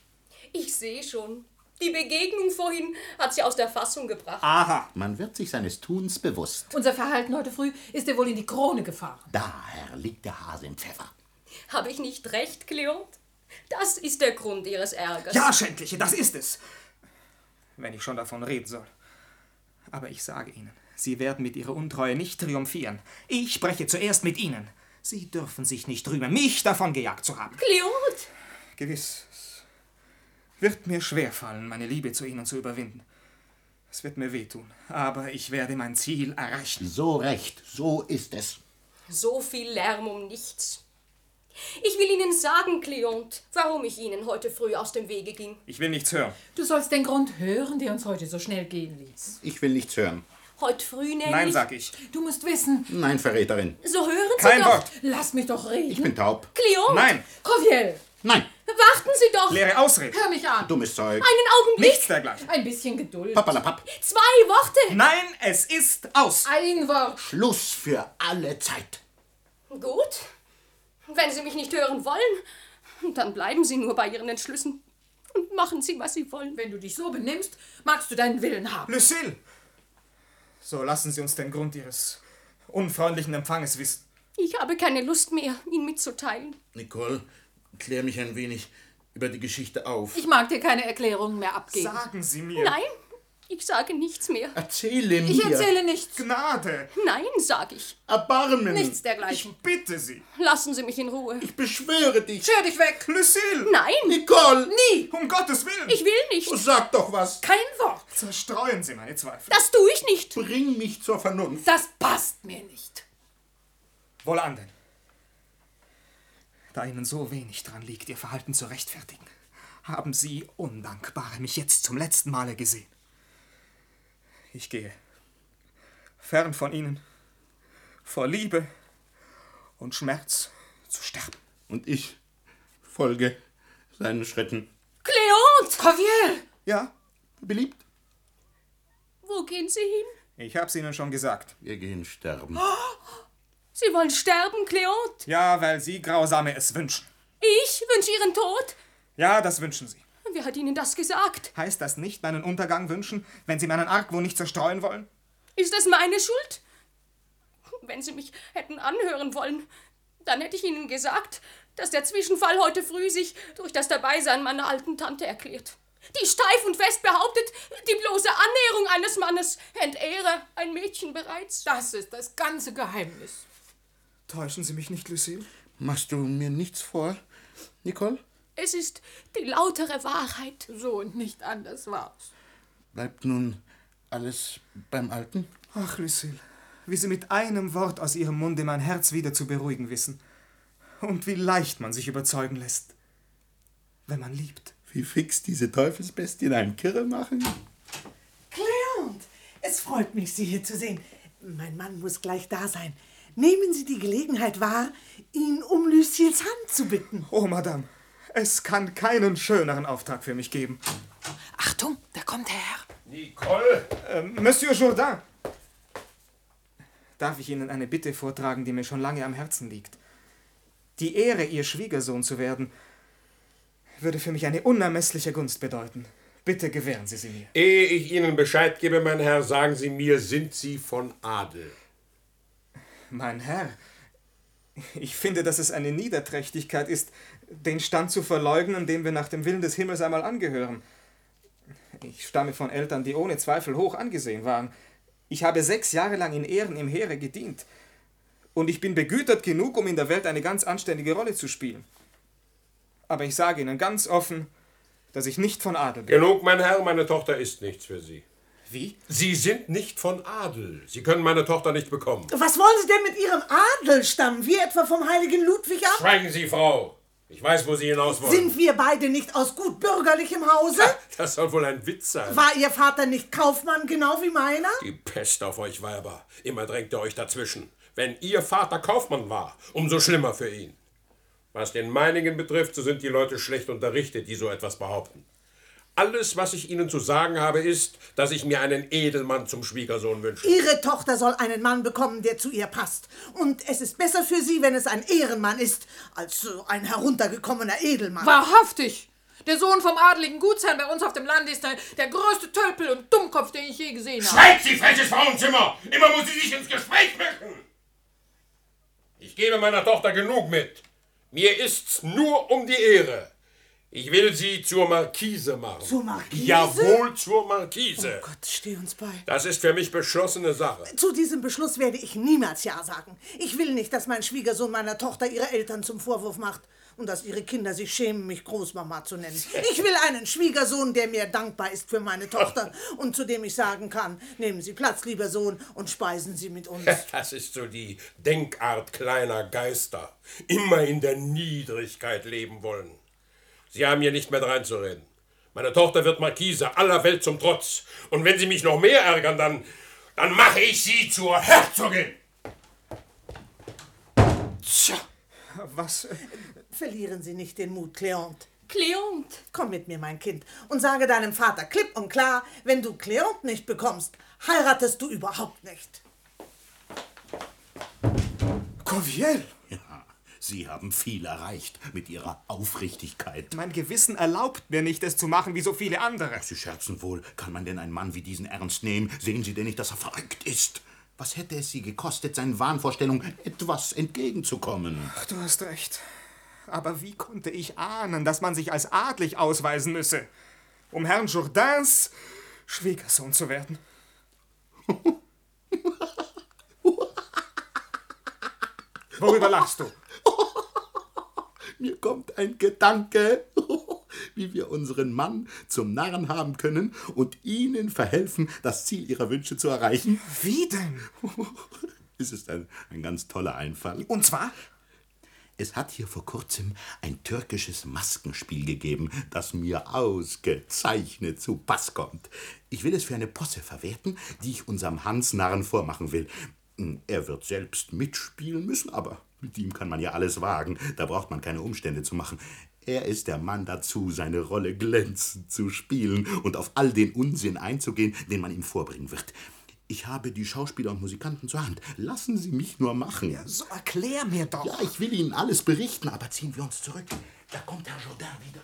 Ich sehe schon. Die Begegnung vorhin hat sie aus der Fassung gebracht. Aha. Man wird sich seines Tuns bewusst. Unser Verhalten heute früh ist dir wohl in die Krone gefahren. Daher liegt der Hase im Pfeffer. Habe ich nicht recht, Cleont? Das ist der Grund ihres Ärgers. Ja, Schändliche, das ist es. Wenn ich schon davon reden soll. Aber ich sage Ihnen, Sie werden mit Ihrer Untreue nicht triumphieren. Ich spreche zuerst mit Ihnen. Sie dürfen sich nicht rühmen, mich davon gejagt zu haben. Cleont! Gewiss, es wird mir schwerfallen, meine Liebe zu Ihnen zu überwinden. Es wird mir wehtun, aber ich werde mein Ziel erreichen. So recht, so ist es. So viel Lärm um nichts. Ich will Ihnen sagen, Cleont, warum ich Ihnen heute früh aus dem Wege ging. Ich will nichts hören. Du sollst den Grund hören, der uns heute so schnell gehen ließ. Ich will nichts hören. Heute früh nämlich... Nein, sag ich. Du musst wissen... Nein, Verräterin. So hören Sie Kein doch... Wort. Lass mich doch reden. Ich bin taub. Cleont! Nein. Corviel, Nein. Warten Sie doch! Leere Ausrede. hör mich an. Dummes Zeug. Einen Augenblick! Nichts dergleichen. Ein bisschen Geduld. Pappalapapp. 2 Worte! Nein, es ist aus. Ein Wort. Schluss für alle Zeit. Gut. Wenn Sie mich nicht hören wollen, dann bleiben Sie nur bei Ihren Entschlüssen und machen Sie, was Sie wollen. Wenn du dich so benimmst, magst du deinen Willen haben. Lucille! So lassen Sie uns den Grund Ihres unfreundlichen Empfanges wissen. Ich habe keine Lust mehr, ihn mitzuteilen. Nicole, klär mich ein wenig über die Geschichte auf. Ich mag dir keine Erklärungen mehr abgeben. Sagen Sie mir. Nein, ich sage nichts mehr. Erzähle mir. Ich erzähle nichts. Gnade. Nein, sage ich. Erbarmen. Nichts dergleichen. Ich bitte Sie. Lassen Sie mich in Ruhe. Ich beschwöre dich. Schör dich weg. Lucille! Nein, Nicole. Nie. Um Gottes Willen! ich will nicht. Sag doch was. Kein Wort. Zerstreuen Sie meine Zweifel. Das tue ich nicht. Bring mich zur Vernunft. Das passt mir nicht. Wohlan denn. Da Ihnen so wenig dran liegt, Ihr Verhalten zu rechtfertigen, haben Sie, Undankbare, mich jetzt zum letzten Male gesehen. Ich gehe. Fern von Ihnen, vor Liebe und Schmerz zu sterben. Und ich folge seinen Schritten. Cleont! Corviel! Ja, Beliebt? Wo gehen Sie hin? ich hab's Ihnen schon gesagt. Wir gehen sterben. Sie wollen sterben, Cleont? Ja, weil Sie Grausame es wünschen. Ich wünsche Ihren Tod? Ja, das wünschen Sie. Wer hat Ihnen das gesagt? Heißt das nicht meinen Untergang wünschen, wenn Sie meinen Argwohn nicht zerstreuen wollen? Ist das meine Schuld? Wenn Sie mich hätten anhören wollen, dann hätte ich Ihnen gesagt, dass der Zwischenfall heute früh sich durch das Dabeisein meiner alten Tante erklärt. Die steif und fest behauptet, die bloße Annäherung eines Mannes entehre ein Mädchen bereits. Das ist das ganze Geheimnis. Täuschen Sie mich nicht, Lucille? Machst du mir nichts vor, Nicole? Es ist die lautere Wahrheit. So und nicht anders war's. Bleibt nun alles beim Alten? Ach, Lucille, wie Sie mit einem Wort aus Ihrem Munde mein Herz wieder zu beruhigen wissen. Und wie leicht man sich überzeugen lässt, wenn man liebt. Wie fix diese Teufelsbestien einen Kirre machen? Cleont, es freut mich, Sie hier zu sehen. Mein Mann muss gleich da sein. Nehmen Sie die Gelegenheit wahr, ihn um Lucils Hand zu bitten. Oh, Madame, es kann keinen schöneren Auftrag für mich geben. Achtung, da kommt der Herr. Nicole! Monsieur Jourdain! Darf ich Ihnen eine Bitte vortragen, die mir schon lange am Herzen liegt? Die Ehre, Ihr Schwiegersohn zu werden, würde für mich eine unermessliche Gunst bedeuten. Bitte gewähren Sie sie mir. Ehe ich Ihnen Bescheid gebe, mein Herr, sagen Sie mir, sind Sie von Adel? Mein Herr, ich finde, dass es eine Niederträchtigkeit ist, den Stand zu verleugnen, dem wir nach dem Willen des Himmels einmal angehören. Ich stamme von Eltern, die ohne Zweifel hoch angesehen waren. Ich habe 6 Jahre lang in Ehren im Heere gedient. Und ich bin begütert genug, um in der Welt eine ganz anständige Rolle zu spielen. Aber ich sage Ihnen ganz offen, dass ich nicht von Adel bin. Genug, mein Herr, meine Tochter ist nichts für Sie. Wie? Sie sind nicht von Adel. Sie können meine Tochter nicht bekommen. Was wollen Sie denn mit Ihrem Adelsstamm, wie etwa vom heiligen Ludwig ab? Schweigen Sie, Frau. Ich weiß, wo Sie hinaus wollen. Sind wir beide nicht aus gut bürgerlichem Hause? Das soll wohl ein Witz sein. War Ihr Vater nicht Kaufmann, genau wie meiner? Die Pest auf euch Weiber. Immer drängt ihr euch dazwischen. Wenn Ihr Vater Kaufmann war, umso schlimmer für ihn. Was den meinigen betrifft, so sind die Leute schlecht unterrichtet, die so etwas behaupten. Alles, was ich Ihnen zu sagen habe, ist, dass ich mir einen Edelmann zum Schwiegersohn wünsche. Ihre Tochter soll einen Mann bekommen, der zu ihr passt. Und es ist besser für Sie, wenn es ein Ehrenmann ist, als ein heruntergekommener Edelmann. Wahrhaftig! Der Sohn vom adligen Gutsherrn bei uns auf dem Land ist der größte Tölpel und Dummkopf, den ich je gesehen habe. Schweigt, Sie freches Frauenzimmer! Immer muss sie sich ins Gespräch mischen! Ich gebe meiner Tochter genug mit. Mir ist's nur um die Ehre. Ich will sie zur Marquise machen. Zur Marquise? Jawohl, zur Marquise. Oh Gott, steh uns bei. Das ist für mich beschlossene Sache. Zu diesem Beschluss werde ich niemals Ja sagen. Ich will nicht, dass mein Schwiegersohn meiner Tochter ihre Eltern zum Vorwurf macht und dass ihre Kinder sich schämen, mich Großmama zu nennen. Ich will einen Schwiegersohn, der mir dankbar ist für meine Tochter und zu dem ich sagen kann, nehmen Sie Platz, lieber Sohn, und speisen Sie mit uns. Das ist so die Denkart kleiner Geister. Immer in der Niedrigkeit leben wollen. Sie haben hier nicht mehr dreinzureden. Meine Tochter wird Marquise aller Welt zum Trotz. Und wenn Sie mich noch mehr ärgern, dann mache ich Sie zur Herzogin. Tja, was... Verlieren Sie nicht den Mut, Cleante. Cleante! Komm mit mir, mein Kind, und sage deinem Vater klipp und klar, wenn du Cleante nicht bekommst, heiratest du überhaupt nicht. Corviel! Ja, Sie haben viel erreicht mit Ihrer Aufrichtigkeit. Mein Gewissen erlaubt mir nicht, es zu machen wie so viele andere. Sie scherzen wohl. Kann man denn einen Mann wie diesen ernst nehmen? Sehen Sie denn nicht, dass er verrückt ist? Was hätte es Sie gekostet, seinen Wahnvorstellungen etwas entgegenzukommen? Ach, du hast recht. Aber wie konnte ich ahnen, dass man sich als adlig ausweisen müsse, um Herrn Jourdains Schwiegersohn zu werden? Worüber lachst du? Mir kommt ein Gedanke, wie wir unseren Mann zum Narren haben können und Ihnen verhelfen, das Ziel Ihrer Wünsche zu erreichen. Wie denn? Es ist ein ganz toller Einfall. Und zwar? Es hat hier vor kurzem ein türkisches Maskenspiel gegeben, das mir ausgezeichnet zu Pass kommt. Ich will es für eine Posse verwerten, die ich unserem Hans Narren vormachen will. Er wird selbst mitspielen müssen, aber mit ihm kann man ja alles wagen. Da braucht man keine Umstände zu machen. Er ist der Mann dazu, seine Rolle glänzend zu spielen und auf all den Unsinn einzugehen, den man ihm vorbringen wird. Ich habe die Schauspieler und Musikanten zur Hand. Lassen Sie mich nur machen. Ja, so erklär mir doch. Ja, ich will Ihnen alles berichten, aber ziehen wir uns zurück. Da kommt Herr Jourdain wieder.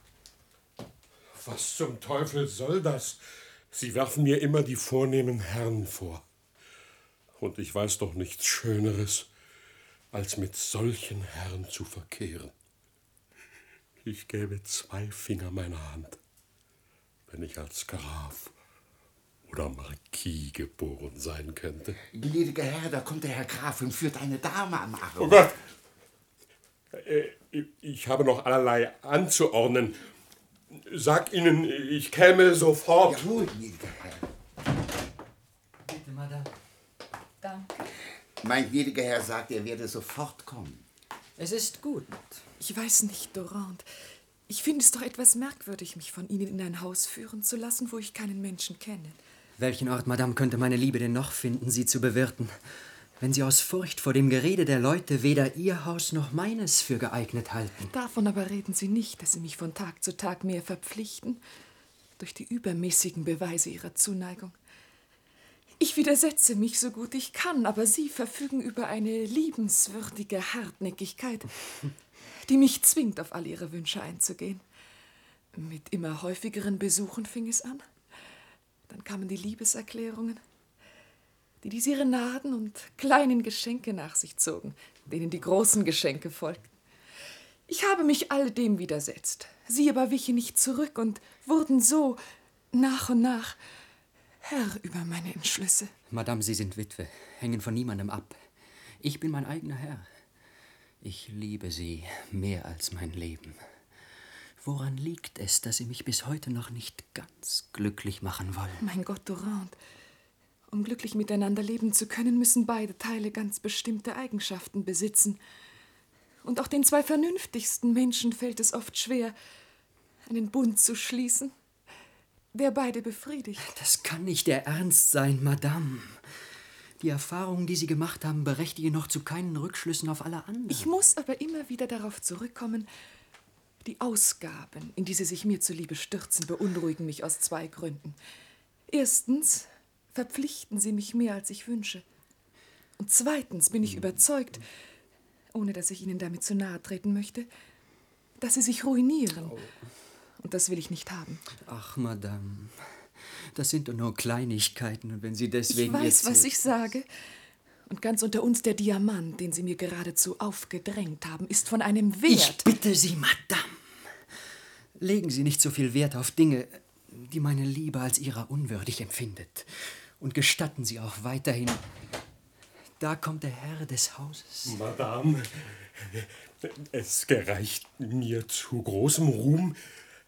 Was zum Teufel soll das? Sie werfen mir immer die vornehmen Herren vor. Und ich weiß doch nichts Schöneres, als mit solchen Herren zu verkehren. Ich gäbe 2 Finger meiner Hand, wenn ich als Graf oder Marquis geboren sein könnte. Gnädiger Herr, da kommt der Herr Graf und führt eine Dame am Arm. Oh Gott! Ich habe noch allerlei anzuordnen. Sag Ihnen, ich käme sofort. Jawohl, gnädiger Herr. Bitte, Madame. Danke. Mein gnädiger Herr sagt, er werde sofort kommen. Es ist gut. Ich weiß nicht, Dorante. Ich finde es doch etwas merkwürdig, mich von Ihnen in ein Haus führen zu lassen, wo ich keinen Menschen kenne. Welchen Ort, Madame, könnte meine Liebe denn noch finden, Sie zu bewirten, wenn Sie aus Furcht vor dem Gerede der Leute weder Ihr Haus noch meines für geeignet halten? Davon aber reden Sie nicht, dass Sie mich von Tag zu Tag mehr verpflichten, durch die übermäßigen Beweise Ihrer Zuneigung. Ich widersetze mich so gut ich kann, aber Sie verfügen über eine liebenswürdige Hartnäckigkeit, die mich zwingt, auf all Ihre Wünsche einzugehen. Mit immer häufigeren Besuchen fing es an. Dann kamen die Liebeserklärungen, die Serenaden und kleinen Geschenke nach sich zogen, denen die großen Geschenke folgten. Ich habe mich all dem widersetzt. Sie aber wichen nicht zurück und wurden so nach und nach Herr über meine Entschlüsse. Madame, Sie sind Witwe, hängen von niemandem ab. Ich bin mein eigener Herr. Ich liebe Sie mehr als mein Leben. Woran liegt es, dass Sie mich bis heute noch nicht ganz glücklich machen wollen? Mein Gott, Dorante, um glücklich miteinander leben zu können, müssen beide Teile ganz bestimmte Eigenschaften besitzen. Und auch den 2 vernünftigsten Menschen fällt es oft schwer, einen Bund zu schließen, der beide befriedigt. Das kann nicht der Ernst sein, Madame. Die Erfahrungen, die Sie gemacht haben, berechtigen noch zu keinen Rückschlüssen auf alle anderen. Ich muss aber immer wieder darauf zurückkommen, die Ausgaben, in die Sie sich mir zuliebe stürzen, beunruhigen mich aus 2 Gründen. Erstens verpflichten Sie mich mehr, als ich wünsche. Und zweitens bin ich überzeugt, ohne dass ich Ihnen damit zu nahe treten möchte, dass Sie sich ruinieren Und das will ich nicht haben. Ach, Madame, das sind doch nur Kleinigkeiten. Und wenn Sie deswegen Ich weiß, jetzt... was ich sage. Und ganz unter uns der Diamant, den Sie mir geradezu aufgedrängt haben, ist von einem Wert. Ich bitte Sie, Madame, legen Sie nicht so viel Wert auf Dinge, die meine Liebe als Ihrer unwürdig empfindet. Und gestatten Sie auch weiterhin... Da kommt der Herr des Hauses. Madame, es gereicht mir zu großem Ruhm,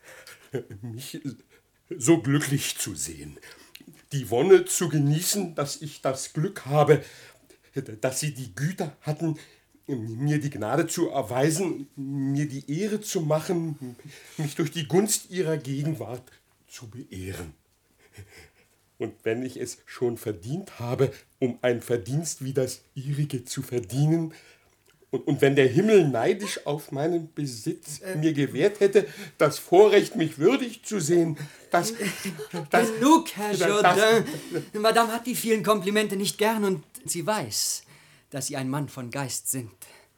mich so glücklich zu sehen. Die Wonne zu genießen, dass ich das Glück habe, dass Sie die Güte hatten, mir die Gnade zu erweisen, mir die Ehre zu machen, mich durch die Gunst Ihrer Gegenwart zu beehren. Und wenn ich es schon verdient habe, um ein Verdienst wie das Ihrige zu verdienen, und wenn der Himmel neidisch auf meinen Besitz mir gewährt hätte, das Vorrecht, mich würdig zu sehen, das Genug, Herr Jourdain. Madame hat die vielen Komplimente nicht gern und sie weiß, dass Sie ein Mann von Geist sind.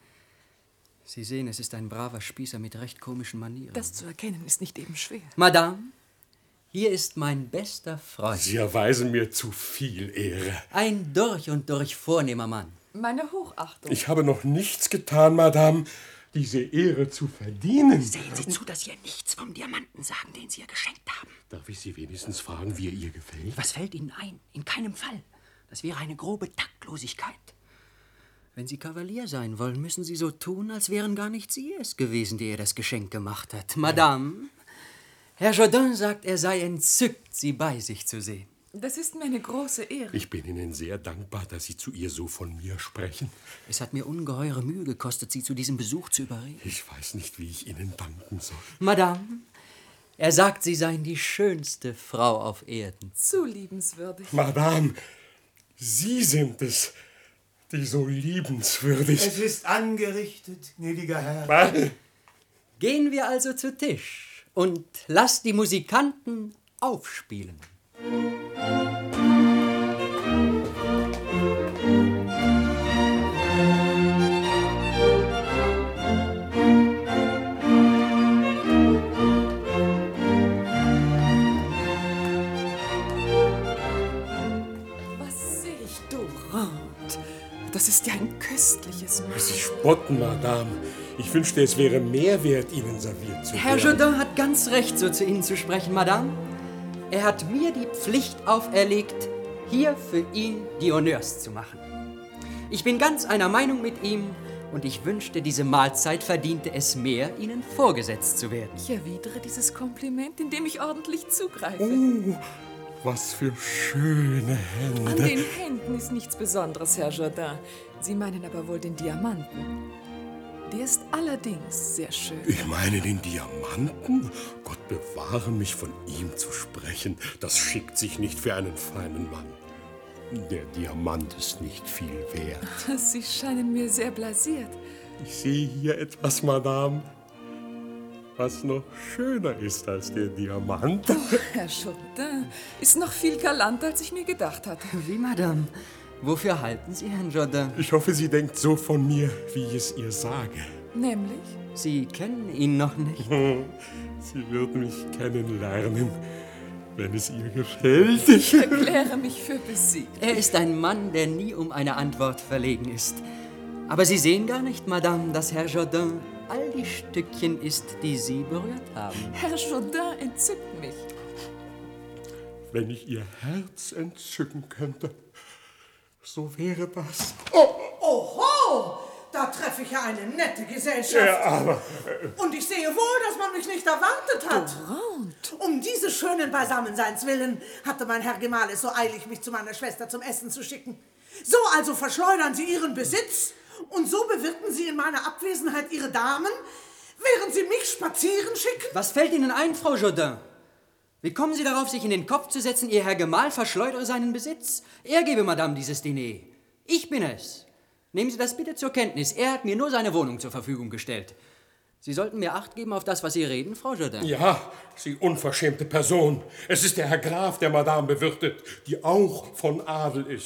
Sie sehen, es ist ein braver Spießer mit recht komischen Manieren. Das zu erkennen ist nicht eben schwer. Madame, hier ist mein bester Freund. Sie erweisen mir zu viel Ehre. Ein durch und durch vornehmer Mann. Meine Hochachtung. Ich habe noch nichts getan, Madame, diese Ehre zu verdienen. Sehen Sie zu, dass Sie ihr nichts vom Diamanten sagen, den Sie ihr geschenkt haben. Darf ich Sie wenigstens fragen, wie er ihr gefällt? Was fällt Ihnen ein? In keinem Fall. Das wäre eine grobe Taktlosigkeit. Wenn Sie Kavalier sein wollen, müssen Sie so tun, als wären gar nicht Sie es gewesen, der ihr das Geschenk gemacht hat. Madame, Herr Jourdain sagt, er sei entzückt, Sie bei sich zu sehen. Das ist mir eine große Ehre. Ich bin Ihnen sehr dankbar, dass Sie zu ihr so von mir sprechen. Es hat mir ungeheure Mühe gekostet, Sie zu diesem Besuch zu überreden. Ich weiß nicht, wie ich Ihnen danken soll. Madame, er sagt, Sie seien die schönste Frau auf Erden. Zu liebenswürdig. Madame, Sie sind es, die so liebenswürdig... Es ist angerichtet, gnädiger Herr. Was? Gehen wir also zu Tisch und lasst die Musikanten aufspielen. Was sehe ich durchraut? Das ist ja ein köstliches Mahl. Sie spotten, Madame. Ich wünschte, es wäre mehr wert, Ihnen serviert zu werden. Herr Jourdain hat ganz recht, so zu Ihnen zu sprechen, Madame. Er hat mir die Pflicht auferlegt, hier für ihn die Honneurs zu machen. Ich bin ganz einer Meinung mit ihm und ich wünschte, diese Mahlzeit verdiente es mehr, Ihnen vorgesetzt zu werden. Ich erwidere dieses Kompliment, indem ich ordentlich zugreife. Oh, was für schöne Hände. An den Händen ist nichts Besonderes, Herr Jourdain. Sie meinen aber wohl den Diamanten. Der ist allerdings sehr schön. Ich meine den Diamanten? Gott bewahre mich, von ihm zu sprechen. Das schickt sich nicht für einen feinen Mann. Der Diamant ist nicht viel wert. Sie scheinen mir sehr blasiert. Ich sehe hier etwas, Madame, was noch schöner ist als der Diamant. Oh, Herr Jourdain ist noch viel galanter, als ich mir gedacht hatte. Wie, Madame? Wofür halten Sie Herrn Jourdain? Ich hoffe, Sie denkt so von mir, wie ich es ihr sage. Nämlich? Sie kennen ihn noch nicht. Sie wird mich kennenlernen, wenn es ihr gefällt. Ich erkläre mich für besiegt. Er ist ein Mann, der nie um eine Antwort verlegen ist. Aber Sie sehen gar nicht, Madame, dass Herr Jourdain all die Stückchen ist, die Sie berührt haben. Herr Jourdain entzückt mich. Wenn ich ihr Herz entzücken könnte, so wäre das. Oho! Da treffe ich ja eine nette Gesellschaft. Ja, aber... Und ich sehe wohl, dass man mich nicht erwartet hat. Um dieses schönen Beisammenseins willen hatte mein Herr Gemahl es so eilig, mich zu meiner Schwester zum Essen zu schicken. So also verschleudern Sie Ihren Besitz und so bewirten Sie in meiner Abwesenheit Ihre Damen, während Sie mich spazieren schicken? Was fällt Ihnen ein, Frau Jourdain? Wie kommen Sie darauf, sich in den Kopf zu setzen, Ihr Herr Gemahl verschleudere seinen Besitz? Er gebe Madame dieses Diner. Ich bin es. Nehmen Sie das bitte zur Kenntnis. Er hat mir nur seine Wohnung zur Verfügung gestellt. Sie sollten mir Acht geben auf das, was Sie reden, Frau Jourdain. Ja, Sie unverschämte Person. Es ist der Herr Graf, der Madame bewirtet, die auch von Adel ist.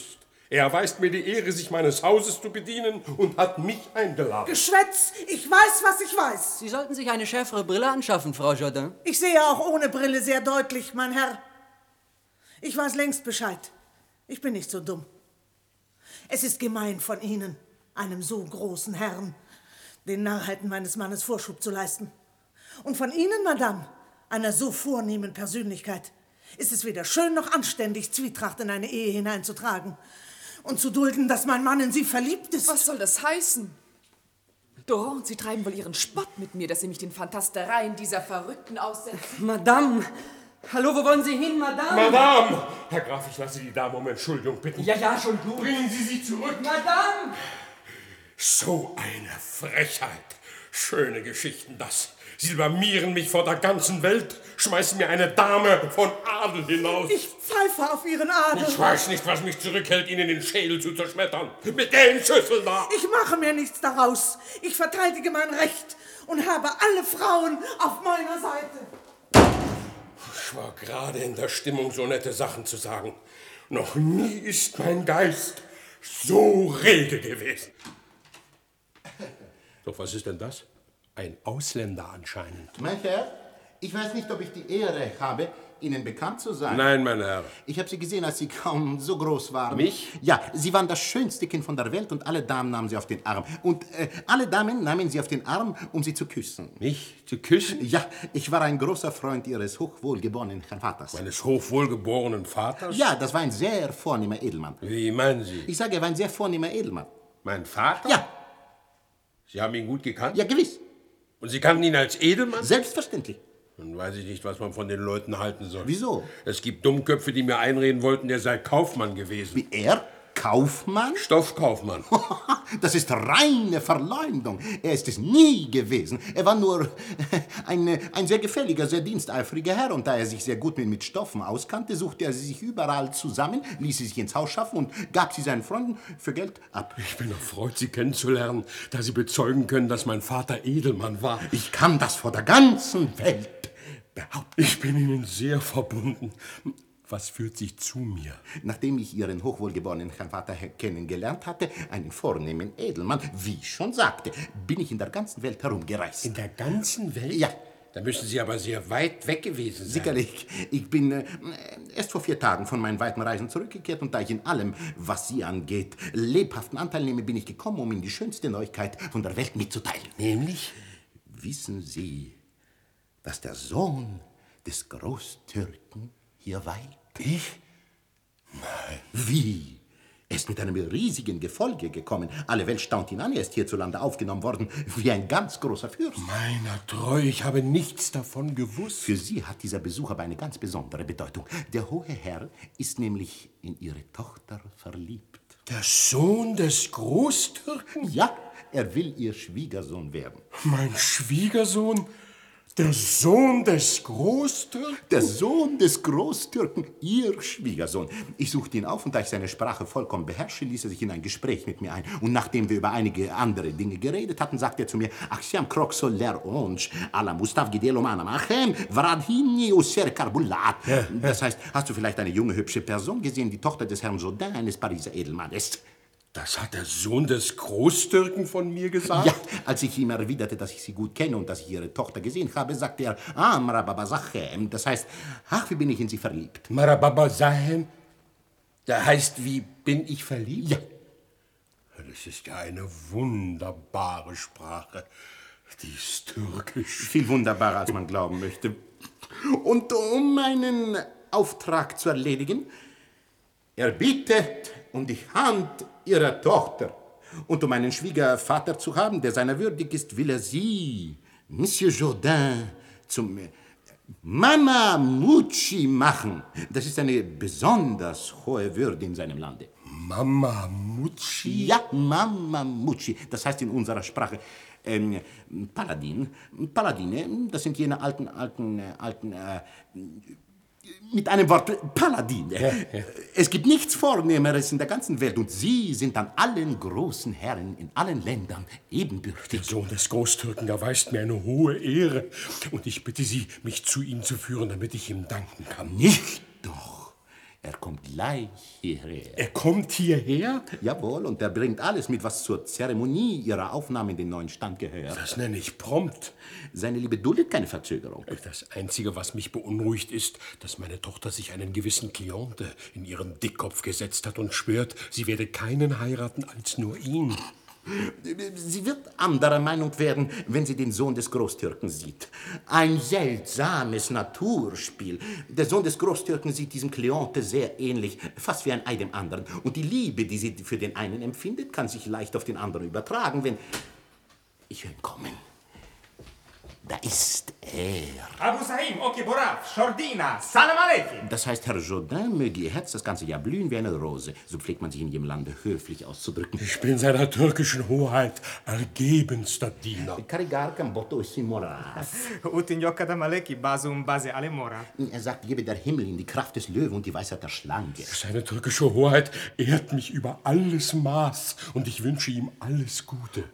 Er erweist mir die Ehre, sich meines Hauses zu bedienen und hat mich eingeladen. Geschwätz! Ich weiß, was ich weiß. Sie sollten sich eine schärfere Brille anschaffen, Frau Jourdain. Ich sehe auch ohne Brille sehr deutlich, mein Herr. Ich weiß längst Bescheid. Ich bin nicht so dumm. Es ist gemein von Ihnen, einem so großen Herrn, den Narrheiten meines Mannes Vorschub zu leisten. Und von Ihnen, Madame, einer so vornehmen Persönlichkeit, ist es weder schön noch anständig, Zwietracht in eine Ehe hineinzutragen und zu dulden, dass mein Mann in Sie verliebt ist. Was soll das heißen? Doron, Sie treiben wohl Ihren Spott mit mir, dass Sie mich den Fantastereien dieser Verrückten aussetzen. Madame! Hallo, wo wollen Sie hin, Madame? Madame! Herr Graf, ich lasse die Dame um Entschuldigung bitten. Ja, schon gut. Bringen Sie sie zurück. Madame! So eine Frechheit. Schöne Geschichten, das. Sie blamieren mich vor der ganzen Welt, schmeißen mir eine Dame von Adel hinaus. Ich pfeife auf Ihren Adel. Ich weiß nicht, was mich zurückhält, Ihnen den Schädel zu zerschmettern. Mit den Schüsseln da. Ich mache mir nichts daraus. Ich verteidige mein Recht und habe alle Frauen auf meiner Seite. Ich war gerade in der Stimmung, so nette Sachen zu sagen. Noch nie ist mein Geist so rege gewesen. Doch was ist denn das? Ein Ausländer anscheinend. Mein Herr, ich weiß nicht, ob ich die Ehre habe, Ihnen bekannt zu sein. Nein, mein Herr. Ich habe Sie gesehen, als Sie kaum so groß waren. Mich? Ja, Sie waren das schönste Kind von der Welt und alle Damen nahmen Sie auf den Arm. Und alle Damen nahmen Sie auf den Arm, um Sie zu küssen. Mich zu küssen? Ja, ich war ein großer Freund Ihres hochwohlgeborenen Vaters. Meines hochwohlgeborenen Vaters? Ja, das war ein sehr vornehmer Edelmann. Wie meinen Sie? Ich sage, er war ein sehr vornehmer Edelmann. Mein Vater? Ja. Sie haben ihn gut gekannt? Ja, gewiss. Und Sie kannten ihn als Edelmann? Selbstverständlich. Dann weiß ich nicht, was man von den Leuten halten soll. Wieso? Es gibt Dummköpfe, die mir einreden wollten, er sei Kaufmann gewesen. Wie er? Kaufmann? Stoffkaufmann. Das ist reine Verleumdung. Er ist es nie gewesen. Er war nur ein sehr gefälliger, sehr diensteifriger Herr. Und da er sich sehr gut mit Stoffen auskannte, suchte er sie sich überall zusammen, ließ sie sich ins Haus schaffen und gab sie seinen Freunden für Geld ab. Ich bin erfreut, Sie kennenzulernen, da Sie bezeugen können, dass mein Vater Edelmann war. Ich kann das vor der ganzen Welt behaupten. Ich bin Ihnen sehr verbunden. Was führt Sie zu mir? Nachdem ich Ihren hochwohlgeborenen Herrn Vater kennengelernt hatte, einen vornehmen Edelmann, wie ich schon sagte, bin ich in der ganzen Welt herumgereist. In der ganzen Welt? Ja. Da müssen Sie aber sehr weit weg gewesen sein. Sicherlich. Ich bin erst vor 4 Tagen von meinen weiten Reisen zurückgekehrt und da ich in allem, was Sie angeht, lebhaften Anteil nehme, bin ich gekommen, um Ihnen die schönste Neuigkeit von der Welt mitzuteilen. Nämlich? Wissen Sie, dass der Sohn des Großtürken hier weilt? Ich? Nein. Wie? Er ist mit einem riesigen Gefolge gekommen. Alle Welt staunt ihn an. Er ist hierzulande aufgenommen worden wie ein ganz großer Fürst. Meiner Treu, ich habe nichts davon gewusst. Für Sie hat dieser Besuch aber eine ganz besondere Bedeutung. Der hohe Herr ist nämlich in Ihre Tochter verliebt. Der Sohn des Großtürken? Ja, er will Ihr Schwiegersohn werden. Mein Schwiegersohn? Der Sohn des Großtürken? Der Sohn des Großtürken, Ihr Schwiegersohn. Ich suchte ihn auf und da ich seine Sprache vollkommen beherrsche, ließ er sich in ein Gespräch mit mir ein. Und nachdem wir über einige andere Dinge geredet hatten, sagte er zu mir, Axiam Croxoler Onch, alla Mustav Gidelo Manamachem, Vradhini User Karbulat. Das heißt, hast du vielleicht eine junge, hübsche Person gesehen, die Tochter des Herrn Jourdain, eines Pariser Edelmannes? Das hat der Sohn des Großtürken von mir gesagt? Ja, als ich ihm erwiderte, dass ich sie gut kenne und dass ich ihre Tochter gesehen habe, sagte er, Marababazachem. Das heißt, ach, wie bin ich in sie verliebt. Marababazachem? Das heißt, wie bin ich verliebt? Ja. Das ist ja eine wunderbare Sprache. Die ist türkisch. Viel wunderbarer, als man glauben möchte. Und um meinen Auftrag zu erledigen, er bittet um die Hand ihrer Tochter. Und um einen Schwiegervater zu haben, der seiner würdig ist, will er sie, Monsieur Jourdain, zum Mama Mucci machen. Das ist eine besonders hohe Würde in seinem Lande. Mama Mucci? Ja, Mama Mucci. Das heißt in unserer Sprache Paladin. Paladine, das sind jene alten mit einem Wort Paladine. Ja. Es gibt nichts Vornehmeres in der ganzen Welt und Sie sind an allen großen Herren in allen Ländern ebenbürtig. Der Sohn des Großtürken erweist mir eine hohe Ehre und ich bitte Sie, mich zu ihm zu führen, damit ich ihm danken kann. Nicht doch. Er kommt gleich hierher. Er kommt hierher? Jawohl, und er bringt alles mit, was zur Zeremonie ihrer Aufnahme in den neuen Stand gehört. Das nenne ich prompt. Seine Liebe duldet keine Verzögerung. Das Einzige, was mich beunruhigt, ist, dass meine Tochter sich einen gewissen Cliente in ihren Dickkopf gesetzt hat und schwört, sie werde keinen heiraten als nur ihn. Sie wird anderer Meinung werden, wenn sie den Sohn des Großtürken sieht. Ein seltsames Naturspiel. Der Sohn des Großtürken sieht diesem Kleonte sehr ähnlich, fast wie ein Ei dem anderen. Und die Liebe, die sie für den einen empfindet, kann sich leicht auf den anderen übertragen, wenn... Ich höre ihn kommen. Da ist er. Abu Sahim, Oki Boraf, Shordina, Salam Aleikum. Das heißt, Herr Jourdain möge ihr Herz das ganze Jahr blühen wie eine Rose. So pflegt man sich in jedem Lande höflich auszudrücken. Ich bin seiner türkischen Hoheit ergebenster Diener. Er sagt, gebe der Himmel in die Kraft des Löwen und die Weisheit der Schlange. Seine türkische Hoheit ehrt mich über alles Maß und ich wünsche ihm alles Gute.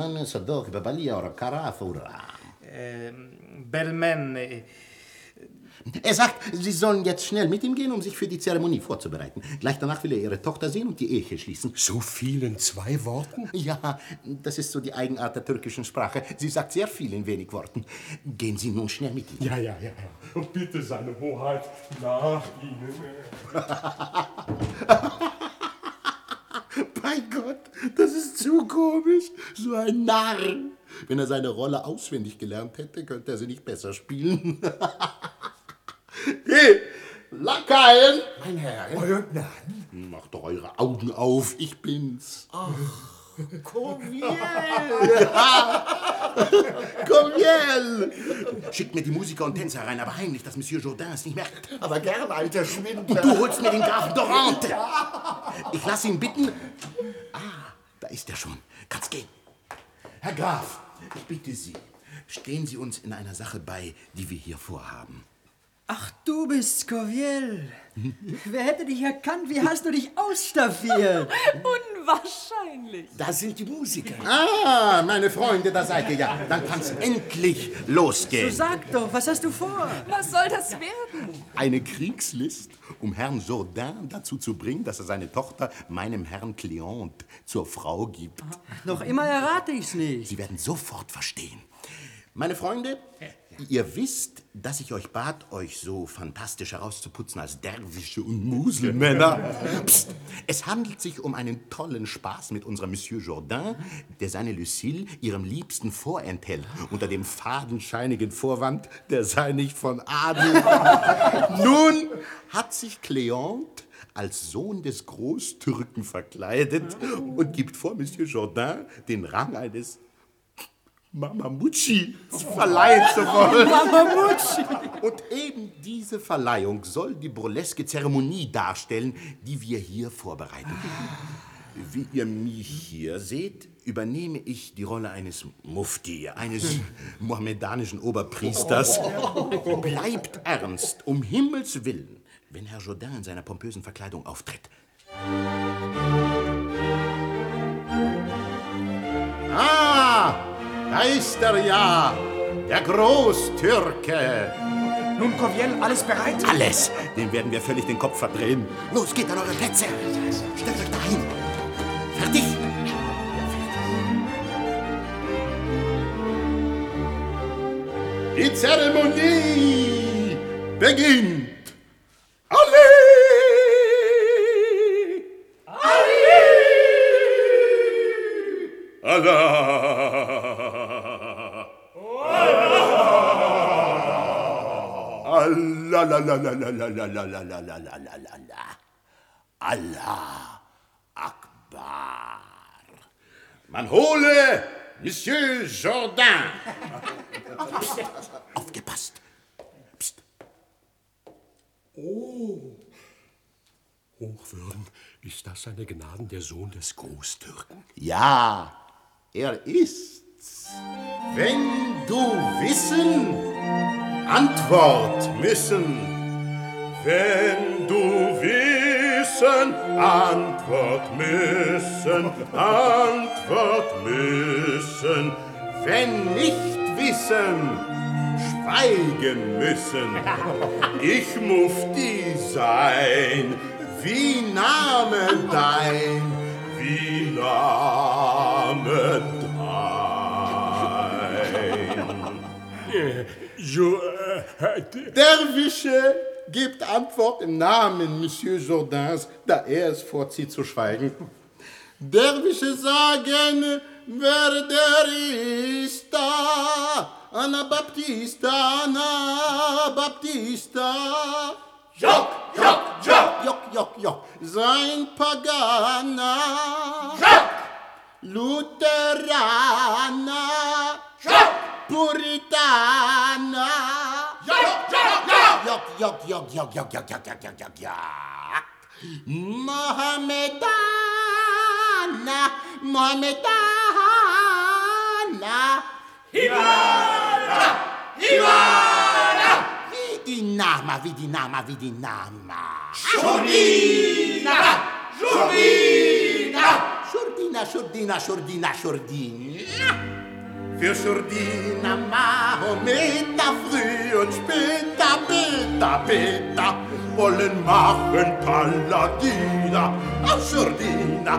Belmen. Er sagt, Sie sollen jetzt schnell mit ihm gehen, um sich für die Zeremonie vorzubereiten. Gleich danach will er Ihre Tochter sehen und die Ehe schließen. So viel in 2 Worten? Ja, das ist so die Eigenart der türkischen Sprache. Sie sagt sehr viel in wenig Worten. Gehen Sie nun schnell mit ihm. Ja. Und bitte, seine Hoheit, nach Ihnen. Bei Gott, das ist zu komisch. So ein Narr. Wenn er seine Rolle auswendig gelernt hätte, könnte er sie nicht besser spielen. Hey, Lakaien! Mein Herr. Euer Gnaden. Macht doch eure Augen auf, ich bin's. Ach, Coviel! Coviel! Schickt mir die Musiker und Tänzer rein, aber heimlich, dass Monsieur Jourdain es nicht merkt. Aber gern, alter Schwindler. Und du holst mir den Grafen Dorante. Ich lasse ihn bitten. Ah, da ist er schon. Kannst gehen. Herr Graf, ich bitte Sie, stehen Sie uns in einer Sache bei, die wir hier vorhaben. Ach, du bist Coviel. Wer hätte dich erkannt? Wie hast du dich ausstaffiert? Unwahrscheinlich. Da sind die Musiker. Ah, meine Freunde, da seid ihr ja. Dann kann's endlich losgehen. So sag doch, was hast du vor? Was soll das werden? Eine Kriegslist, um Herrn Jourdain dazu zu bringen, dass er seine Tochter meinem Herrn Cléante zur Frau gibt. Noch immer errate ich's nicht. Sie werden sofort verstehen. Meine Freunde, ihr wisst, dass ich euch bat, euch so fantastisch herauszuputzen als Derwische und Muselmänner. Psst, es handelt sich um einen tollen Spaß mit unserem Monsieur Jourdain, der seine Lucille ihrem Liebsten vorenthält, unter dem fadenscheinigen Vorwand, der sei nicht von Adel. Nun hat sich Cléante als Sohn des Großtürken verkleidet und gibt vor, Monsieur Jourdain den Rang eines Mamamucci verleihen zu wollen. Mamamucci! Und eben diese Verleihung soll die burleske Zeremonie darstellen, die wir hier vorbereiten. Wie ihr mich hier seht, übernehme ich die Rolle eines Mufti, eines mohammedanischen Oberpriesters. Bleibt ernst, um Himmels Willen, wenn Herr Jourdain in seiner pompösen Verkleidung auftritt. Ah! Da ist er ja, der Großtürke. Nun, Coviel, alles bereit? Alles. Dem werden wir völlig den Kopf verdrehen. Los, geht an eure Plätze. Stellt euch dahin. Fertig? Die Zeremonie beginnt. Alle! Allah! Allah Akbar. Man hole Monsieur Jourdain. Psst, aufgepasst. Psst. Oh. Hochwürden, ist das seine Gnaden, der Sohn des Großtürken? Ja, er ist's. Wenn du wissen, Antwort müssen. Wenn du wissen, Antwort müssen, Antwort müssen. Wenn nicht wissen, schweigen müssen. Ich Mufti sein, wie Name dein, wie Name dein. Derwische gibt Antwort im Namen Monsieur Jourdains, da er es vorzieht zu schweigen. Derwische sagen, wer der ist da? Anabaptista. Jock, jock, jock. Jock, jock, jock. Sein Paganer. Jock. Lutheraner. Jock. Puritaner. Jock, jock, jock. Jock, jock, jock, jock, jock, jock, jock, jock, jock, jock, jock. Mohammedana. Hibala! Hibala! Wie die Nama. Schurdina! Schurdina. Für Schurdina, Mahometer, früh und später, Beta, wollen machen Paladiner. Aus Schurdina,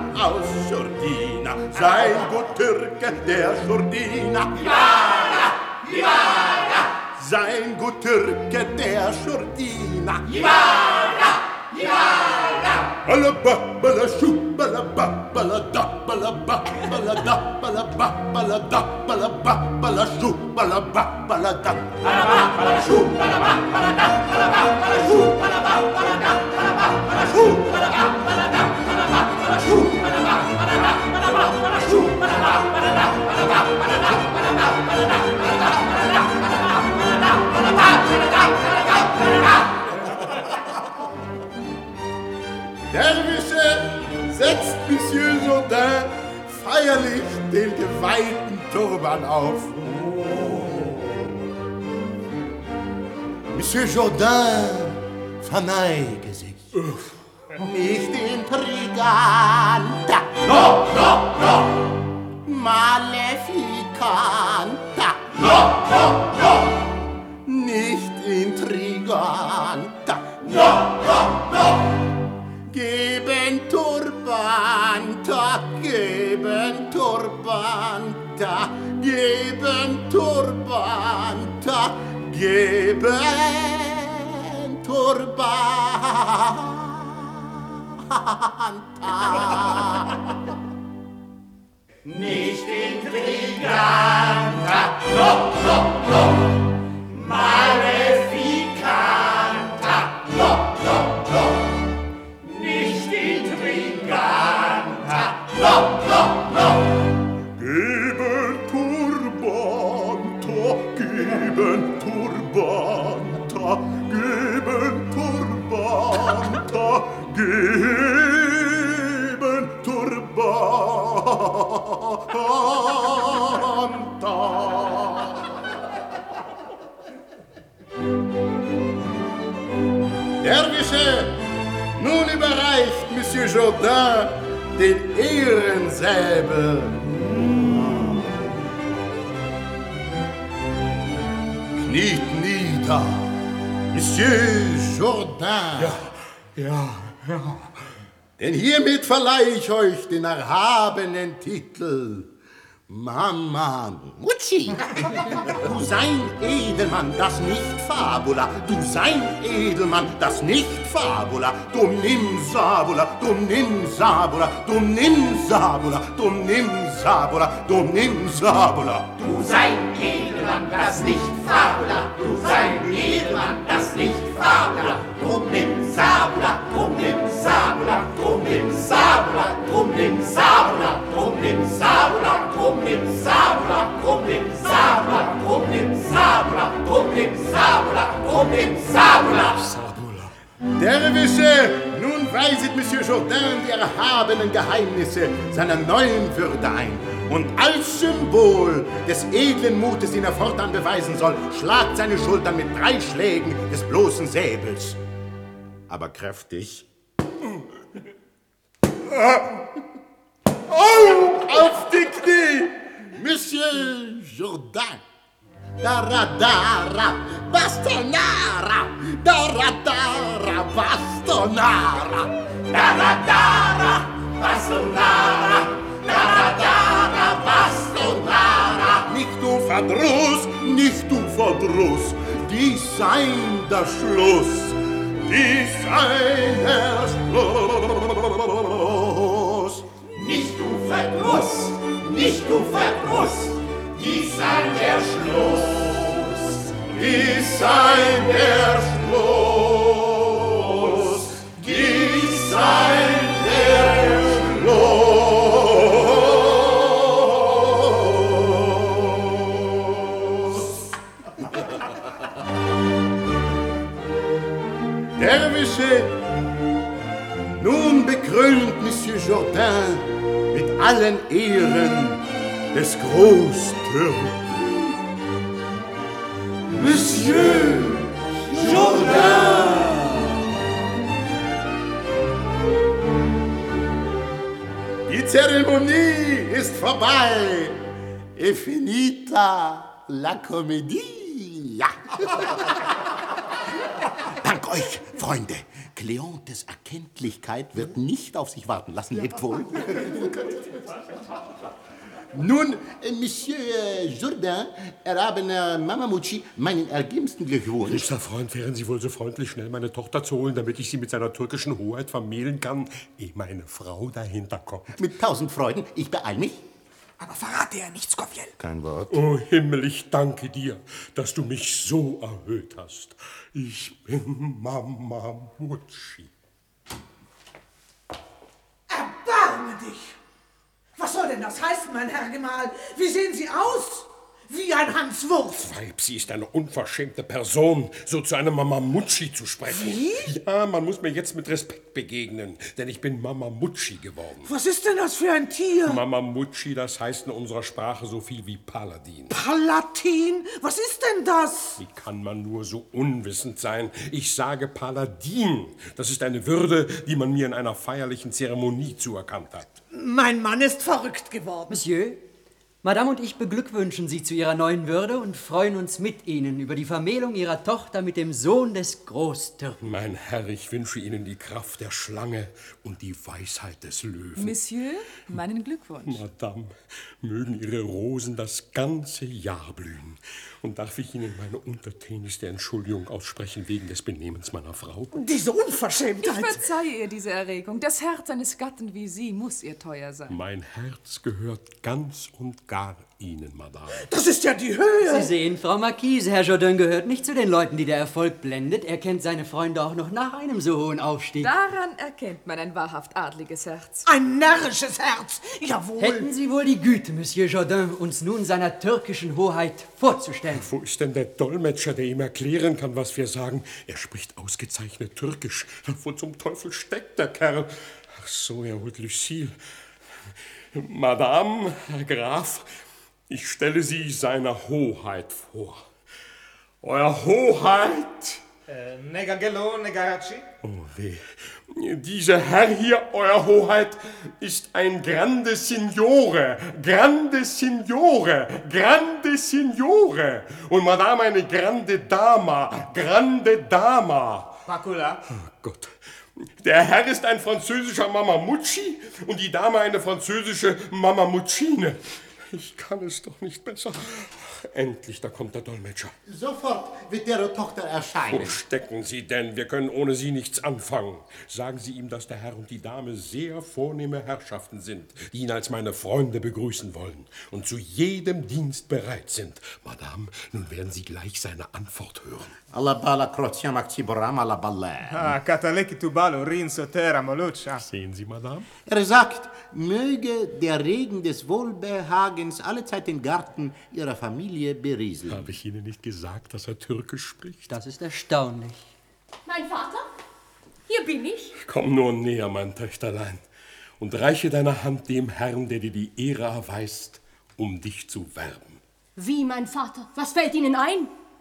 sei gut Türke, der Schurdina. Hibala! Sein gut Türke, der Schurdina. Hibala! Balaba, balashu, balaba, balada, balaba, balada, balaba, balada, balaba, balashu, balaba, balada, balaba, balashu, balaba, balada, balaba, balashu, balaba, balada, balaba, balashu, balaba, balada, balaba, balashu, balaba, balada, balaba, balashu, balaba, balada, balaba, balada, Derwische setzt Monsieur Jourdain feierlich den geweihten Turban auf. Monsieur Jourdain verneige sich. Nicht intriganta. No. Maleficanta. No. Nicht intriganta. No. Geben Turbanta, geben Turbanta, geben Turbanta, geben Turbanta. Nicht intriganta, no. Maleficanta, no. Nicht intriganta, no. Geben Turbanta, geben Turbanta, geben Turbanta, geben Turbanta. Derwische, nun überreicht Monsieur Jourdain den Ehrensäbel. Kniet nieder, Monsieur Jourdain. Ja. Denn hiermit verleihe ich euch den erhabenen Titel Mama Mucci. Du sein Edelmann, das nicht Fabula. Du sein Edelmann, das nicht Fabula. Dum nimm Sabula, dum nimm Sabula, dum nimm Sabula, dum nimm Sabula, dum nimm Sabula. Du sein Edelmann, das nicht Fabula. Du sein Edelmann, das nicht Fabula. Drum nimm Sabula, drum nimm Sabula, drum nimm Sabula, drum nimm Sabula, drum nimm Sabula, drum nimm Sabula, drum nimm Sabula, drum nimm Sabula, drum nimm Sabula, drum nimm Sabula. Derwische, nun weiset Monsieur Jourdain die erhabenen Geheimnisse seiner neuen Würde ein. Und als Symbol des edlen Mutes, den er fortan beweisen soll, schlagt seine Schultern mit 3 Schlägen des bloßen Säbels. Aber kräftig. Auf die Knie, Monsieur Jourdain. Daradara, bastonara, daradara, bastonara, Daradara, bastonara, daradara, bastonara. Nicht du Verdruss, nicht du Verdruss, dies sein der Schluss, dies sein der Schluss. Nicht du Verdruss, nicht du Verdruss, dies sei der Schluss, dies sei der Schluss, dies sei der Schluss. Derwische, nun bekrönt Monsieur Jourdain mit allen Ehren des Großtürken. Monsieur Jourdain! Die Zeremonie ist vorbei. E finita la comédie. Ja. Dank euch, Freunde. Cleontes Erkenntlichkeit wird nicht auf sich warten lassen. Lebt wohl. Nun, Monsieur Jourdain, erhabener Mamamucci, meinen ergebensten Glückwunsch. Liebster Freund, wären Sie wohl so freundlich, schnell meine Tochter zu holen, damit ich sie mit seiner türkischen Hoheit vermählen kann, ehe meine Frau dahinter kommt. Mit 1000 Freuden, ich beeil mich. Aber verrate ja nichts, Scoviel. Kein Wort. Oh Himmel, ich danke dir, dass du mich so erhöht hast. Ich bin Mamamucci. Erbarme dich! Was soll denn das heißen, mein Herr Gemahl? Wie sehen Sie aus? Wie ein Hanswurst. Weib, sie ist eine unverschämte Person, so zu einem Mamamucci zu sprechen. Wie? Ja, man muss mir jetzt mit Respekt begegnen, denn ich bin Mamamucci geworden. Was ist denn das für ein Tier? Mamamucci, das heißt in unserer Sprache so viel wie Paladin. Palatin? Was ist denn das? Wie kann man nur so unwissend sein? Ich sage Paladin. Das ist eine Würde, die man mir in einer feierlichen Zeremonie zuerkannt hat. Mein Mann ist verrückt geworden. Monsieur, Madame und ich beglückwünschen Sie zu Ihrer neuen Würde und freuen uns mit Ihnen über die Vermählung Ihrer Tochter mit dem Sohn des Großtürken. Mein Herr, ich wünsche Ihnen die Kraft der Schlange und die Weisheit des Löwen. Monsieur, meinen Glückwunsch. Madame, mögen Ihre Rosen das ganze Jahr blühen. Und darf ich Ihnen meine untertänigste Entschuldigung aussprechen wegen des Benehmens meiner Frau? Diese Unverschämtheit! Ich verzeihe ihr diese Erregung. Das Herz eines Gatten wie Sie muss ihr teuer sein. Mein Herz gehört ganz und gar Ihnen, Madame. Das ist ja die Höhe! Sie sehen, Frau Marquise, Herr Jourdain gehört nicht zu den Leuten, die der Erfolg blendet. Er kennt seine Freunde auch noch nach einem so hohen Aufstieg. Daran erkennt man ein wahrhaft adliges Herz. Ein närrisches Herz! Jawohl! Hätten Sie wohl die Güte, Monsieur Jourdain, uns nun seiner türkischen Hoheit vorzustellen? Wo ist denn der Dolmetscher, der ihm erklären kann, was wir sagen? Er spricht ausgezeichnet Türkisch. Wo zum Teufel steckt der Kerl? Ach so, er holt Lucille. Madame, Herr Graf, ich stelle Sie seiner Hoheit vor. Euer Hoheit! Negagello, Negaraci? Oh weh. Dieser Herr hier, Euer Hoheit, ist ein grande Signore, grande Signore, grande Signore. Und Madame eine grande Dama, grande Dama. Pacula? Oh Gott. Der Herr ist ein französischer Mamamucci und die Dame eine französische Mamamuccine. Ich kann es doch nicht besser. Endlich, da kommt der Dolmetscher. Sofort wird Ihre Tochter erscheinen. Wo stecken Sie denn? Wir können ohne Sie nichts anfangen. Sagen Sie ihm, dass der Herr und die Dame sehr vornehme Herrschaften sind, die ihn als meine Freunde begrüßen wollen und zu jedem Dienst bereit sind. Madame, nun werden Sie gleich seine Antwort hören. Alla bala crocia maxiboram alla balle. Ah, Cataleki tubalo, rinso, terra, moluccia. Sehen Sie, Madame? Er sagt, möge der Regen des Wohlbehagens allezeit den Garten Ihrer Familie berieseln. Habe ich Ihnen nicht gesagt, dass er Türkisch spricht? Das ist erstaunlich. Mein Vater? Hier bin ich. Komm nur näher, mein Töchterlein, und reiche deine Hand dem Herrn, der dir die Ehre erweist, um dich zu werben. Wie, mein Vater? Was fällt Ihnen ein?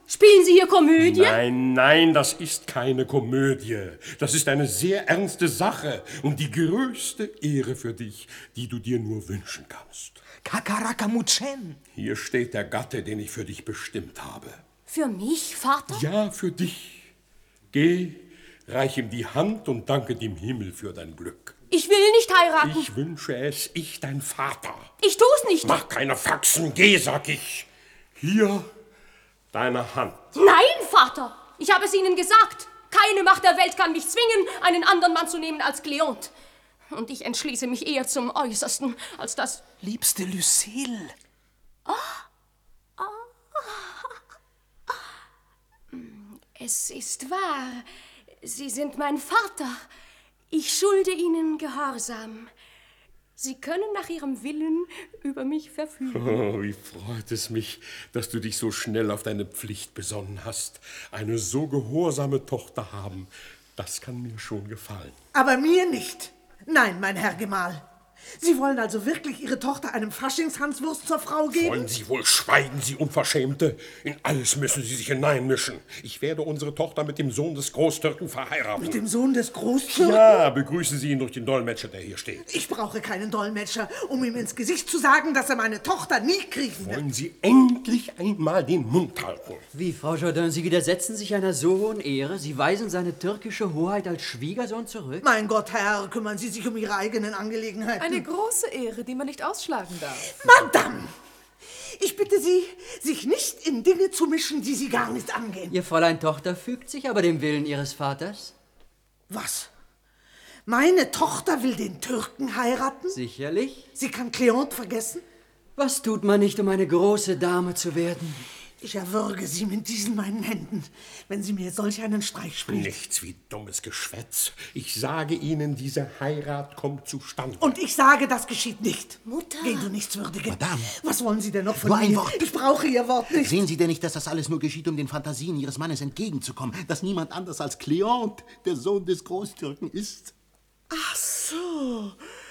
Spielen Sie hier Komödie? Nein, nein, das ist keine Komödie. Das ist eine sehr ernste Sache und die größte Ehre für dich, die du dir nur wünschen kannst. Kakarakamuchen. Hier steht der Gatte, den ich für dich bestimmt habe. Für mich, Vater? Ja, für dich. Geh, reich ihm die Hand und danke dem Himmel für dein Glück. Ich will nicht heiraten. Ich wünsche es, ich, dein Vater. Ich tu's nicht. Mach keine Faxen, geh, sag ich. Hier, deine Hand. Nein, Vater. Ich habe es Ihnen gesagt. Keine Macht der Welt kann mich zwingen, einen anderen Mann zu nehmen als Cleont. Und ich entschließe mich eher zum Äußersten, als das... Liebste Lucille. Es ist wahr. Sie sind mein Vater. Ich schulde Ihnen Gehorsam. Sie können nach Ihrem Willen über mich verfügen. Oh, wie freut es mich, dass du dich so schnell auf deine Pflicht besonnen hast. Eine so gehorsame Tochter haben, das kann mir schon gefallen. Aber mir nicht. Nein, mein Herr Gemahl. Sie wollen also wirklich Ihre Tochter einem Faschingshanswurst zur Frau geben? Wollen Sie wohl schweigen, Sie Unverschämte? In alles müssen Sie sich hineinmischen. Ich werde unsere Tochter mit dem Sohn des Großtürken verheiraten. Mit dem Sohn des Großtürken? Ja, begrüßen Sie ihn durch den Dolmetscher, der hier steht. Ich brauche keinen Dolmetscher, um ihm ins Gesicht zu sagen, dass er meine Tochter nie kriegen wird. Wollen Sie endlich einmal den Mund halten? Wie, Frau Jourdain, Sie widersetzen sich einer so hohen Ehre? Sie weisen seine türkische Hoheit als Schwiegersohn zurück? Mein Gott, Herr, kümmern Sie sich um Ihre eigenen Angelegenheiten. Eine große Ehre, die man nicht ausschlagen darf. Madame! Ich bitte Sie, sich nicht in Dinge zu mischen, die Sie gar nicht angehen. Ihr Fräulein Tochter fügt sich aber dem Willen ihres Vaters. Was? Meine Tochter will den Türken heiraten? Sicherlich. Sie kann Cleont vergessen? Was tut man nicht, um eine große Dame zu werden? Ich erwürge Sie mit diesen meinen Händen, wenn Sie mir solch einen Streich spielen. Nichts wie dummes Geschwätz. Ich sage Ihnen, diese Heirat kommt zustande. Und ich sage, das geschieht nicht. Mutter. Geh, du Nichtswürdige. Madame. Was wollen Sie denn noch von Nur mir? ein Wort. Ich brauche Ihr Wort nicht. Sehen Sie denn nicht, dass das alles nur geschieht, um den Fantasien Ihres Mannes entgegenzukommen? Dass niemand anders als Cleont der Sohn des Großtürken ist? Ach so.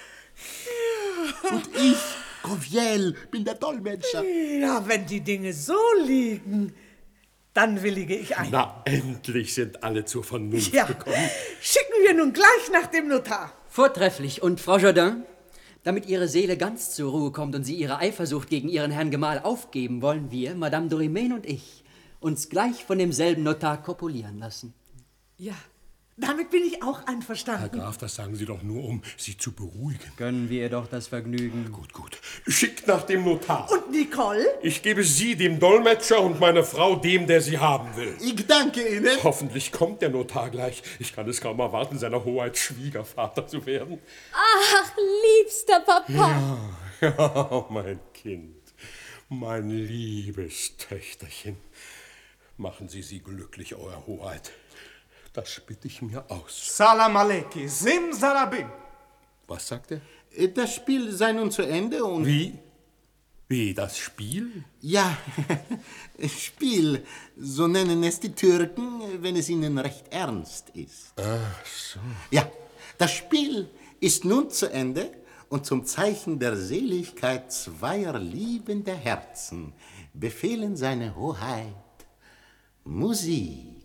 Ja. Und ich, Goviel, bin der Dolmetscher. Ja, wenn die Dinge so liegen, dann willige ich ein. Na, endlich sind alle zur Vernunft Ja, gekommen. schicken wir nun gleich nach dem Notar. Vortrefflich. Und Frau Jourdain, damit Ihre Seele ganz zur Ruhe kommt und Sie Ihre Eifersucht gegen Ihren Herrn Gemahl aufgeben, wollen wir, Madame Dorimène und ich, uns gleich von demselben Notar kopulieren lassen. Ja, damit bin ich auch Herr einverstanden. Graf, das sagen Sie doch nur, um Sie zu beruhigen. Gönnen wir ihr doch das Vergnügen. Gut, gut. Schickt nach dem Notar. Und Nicole? Ich gebe Sie dem Dolmetscher und meine Frau dem, der sie haben will. Ich danke Ihnen. Hoffentlich kommt der Notar gleich. Ich kann es kaum erwarten, seiner Hoheit Schwiegervater zu werden. Ach, liebster Papa. Ja, mein Kind, mein liebes Töchterchen. Machen Sie sie glücklich, Euer Hoheit. Das bitte ich mir aus. Salam aleki, simsalabim. Was sagt er? Das Spiel sei nun zu Ende und... Wie? Wie, das Spiel? Ja, Spiel, so nennen es die Türken, wenn es ihnen recht ernst ist. Ach so. Ja, das Spiel ist nun zu Ende und zum Zeichen der Seligkeit zweier liebender Herzen befehlen seine Hoheit Musik.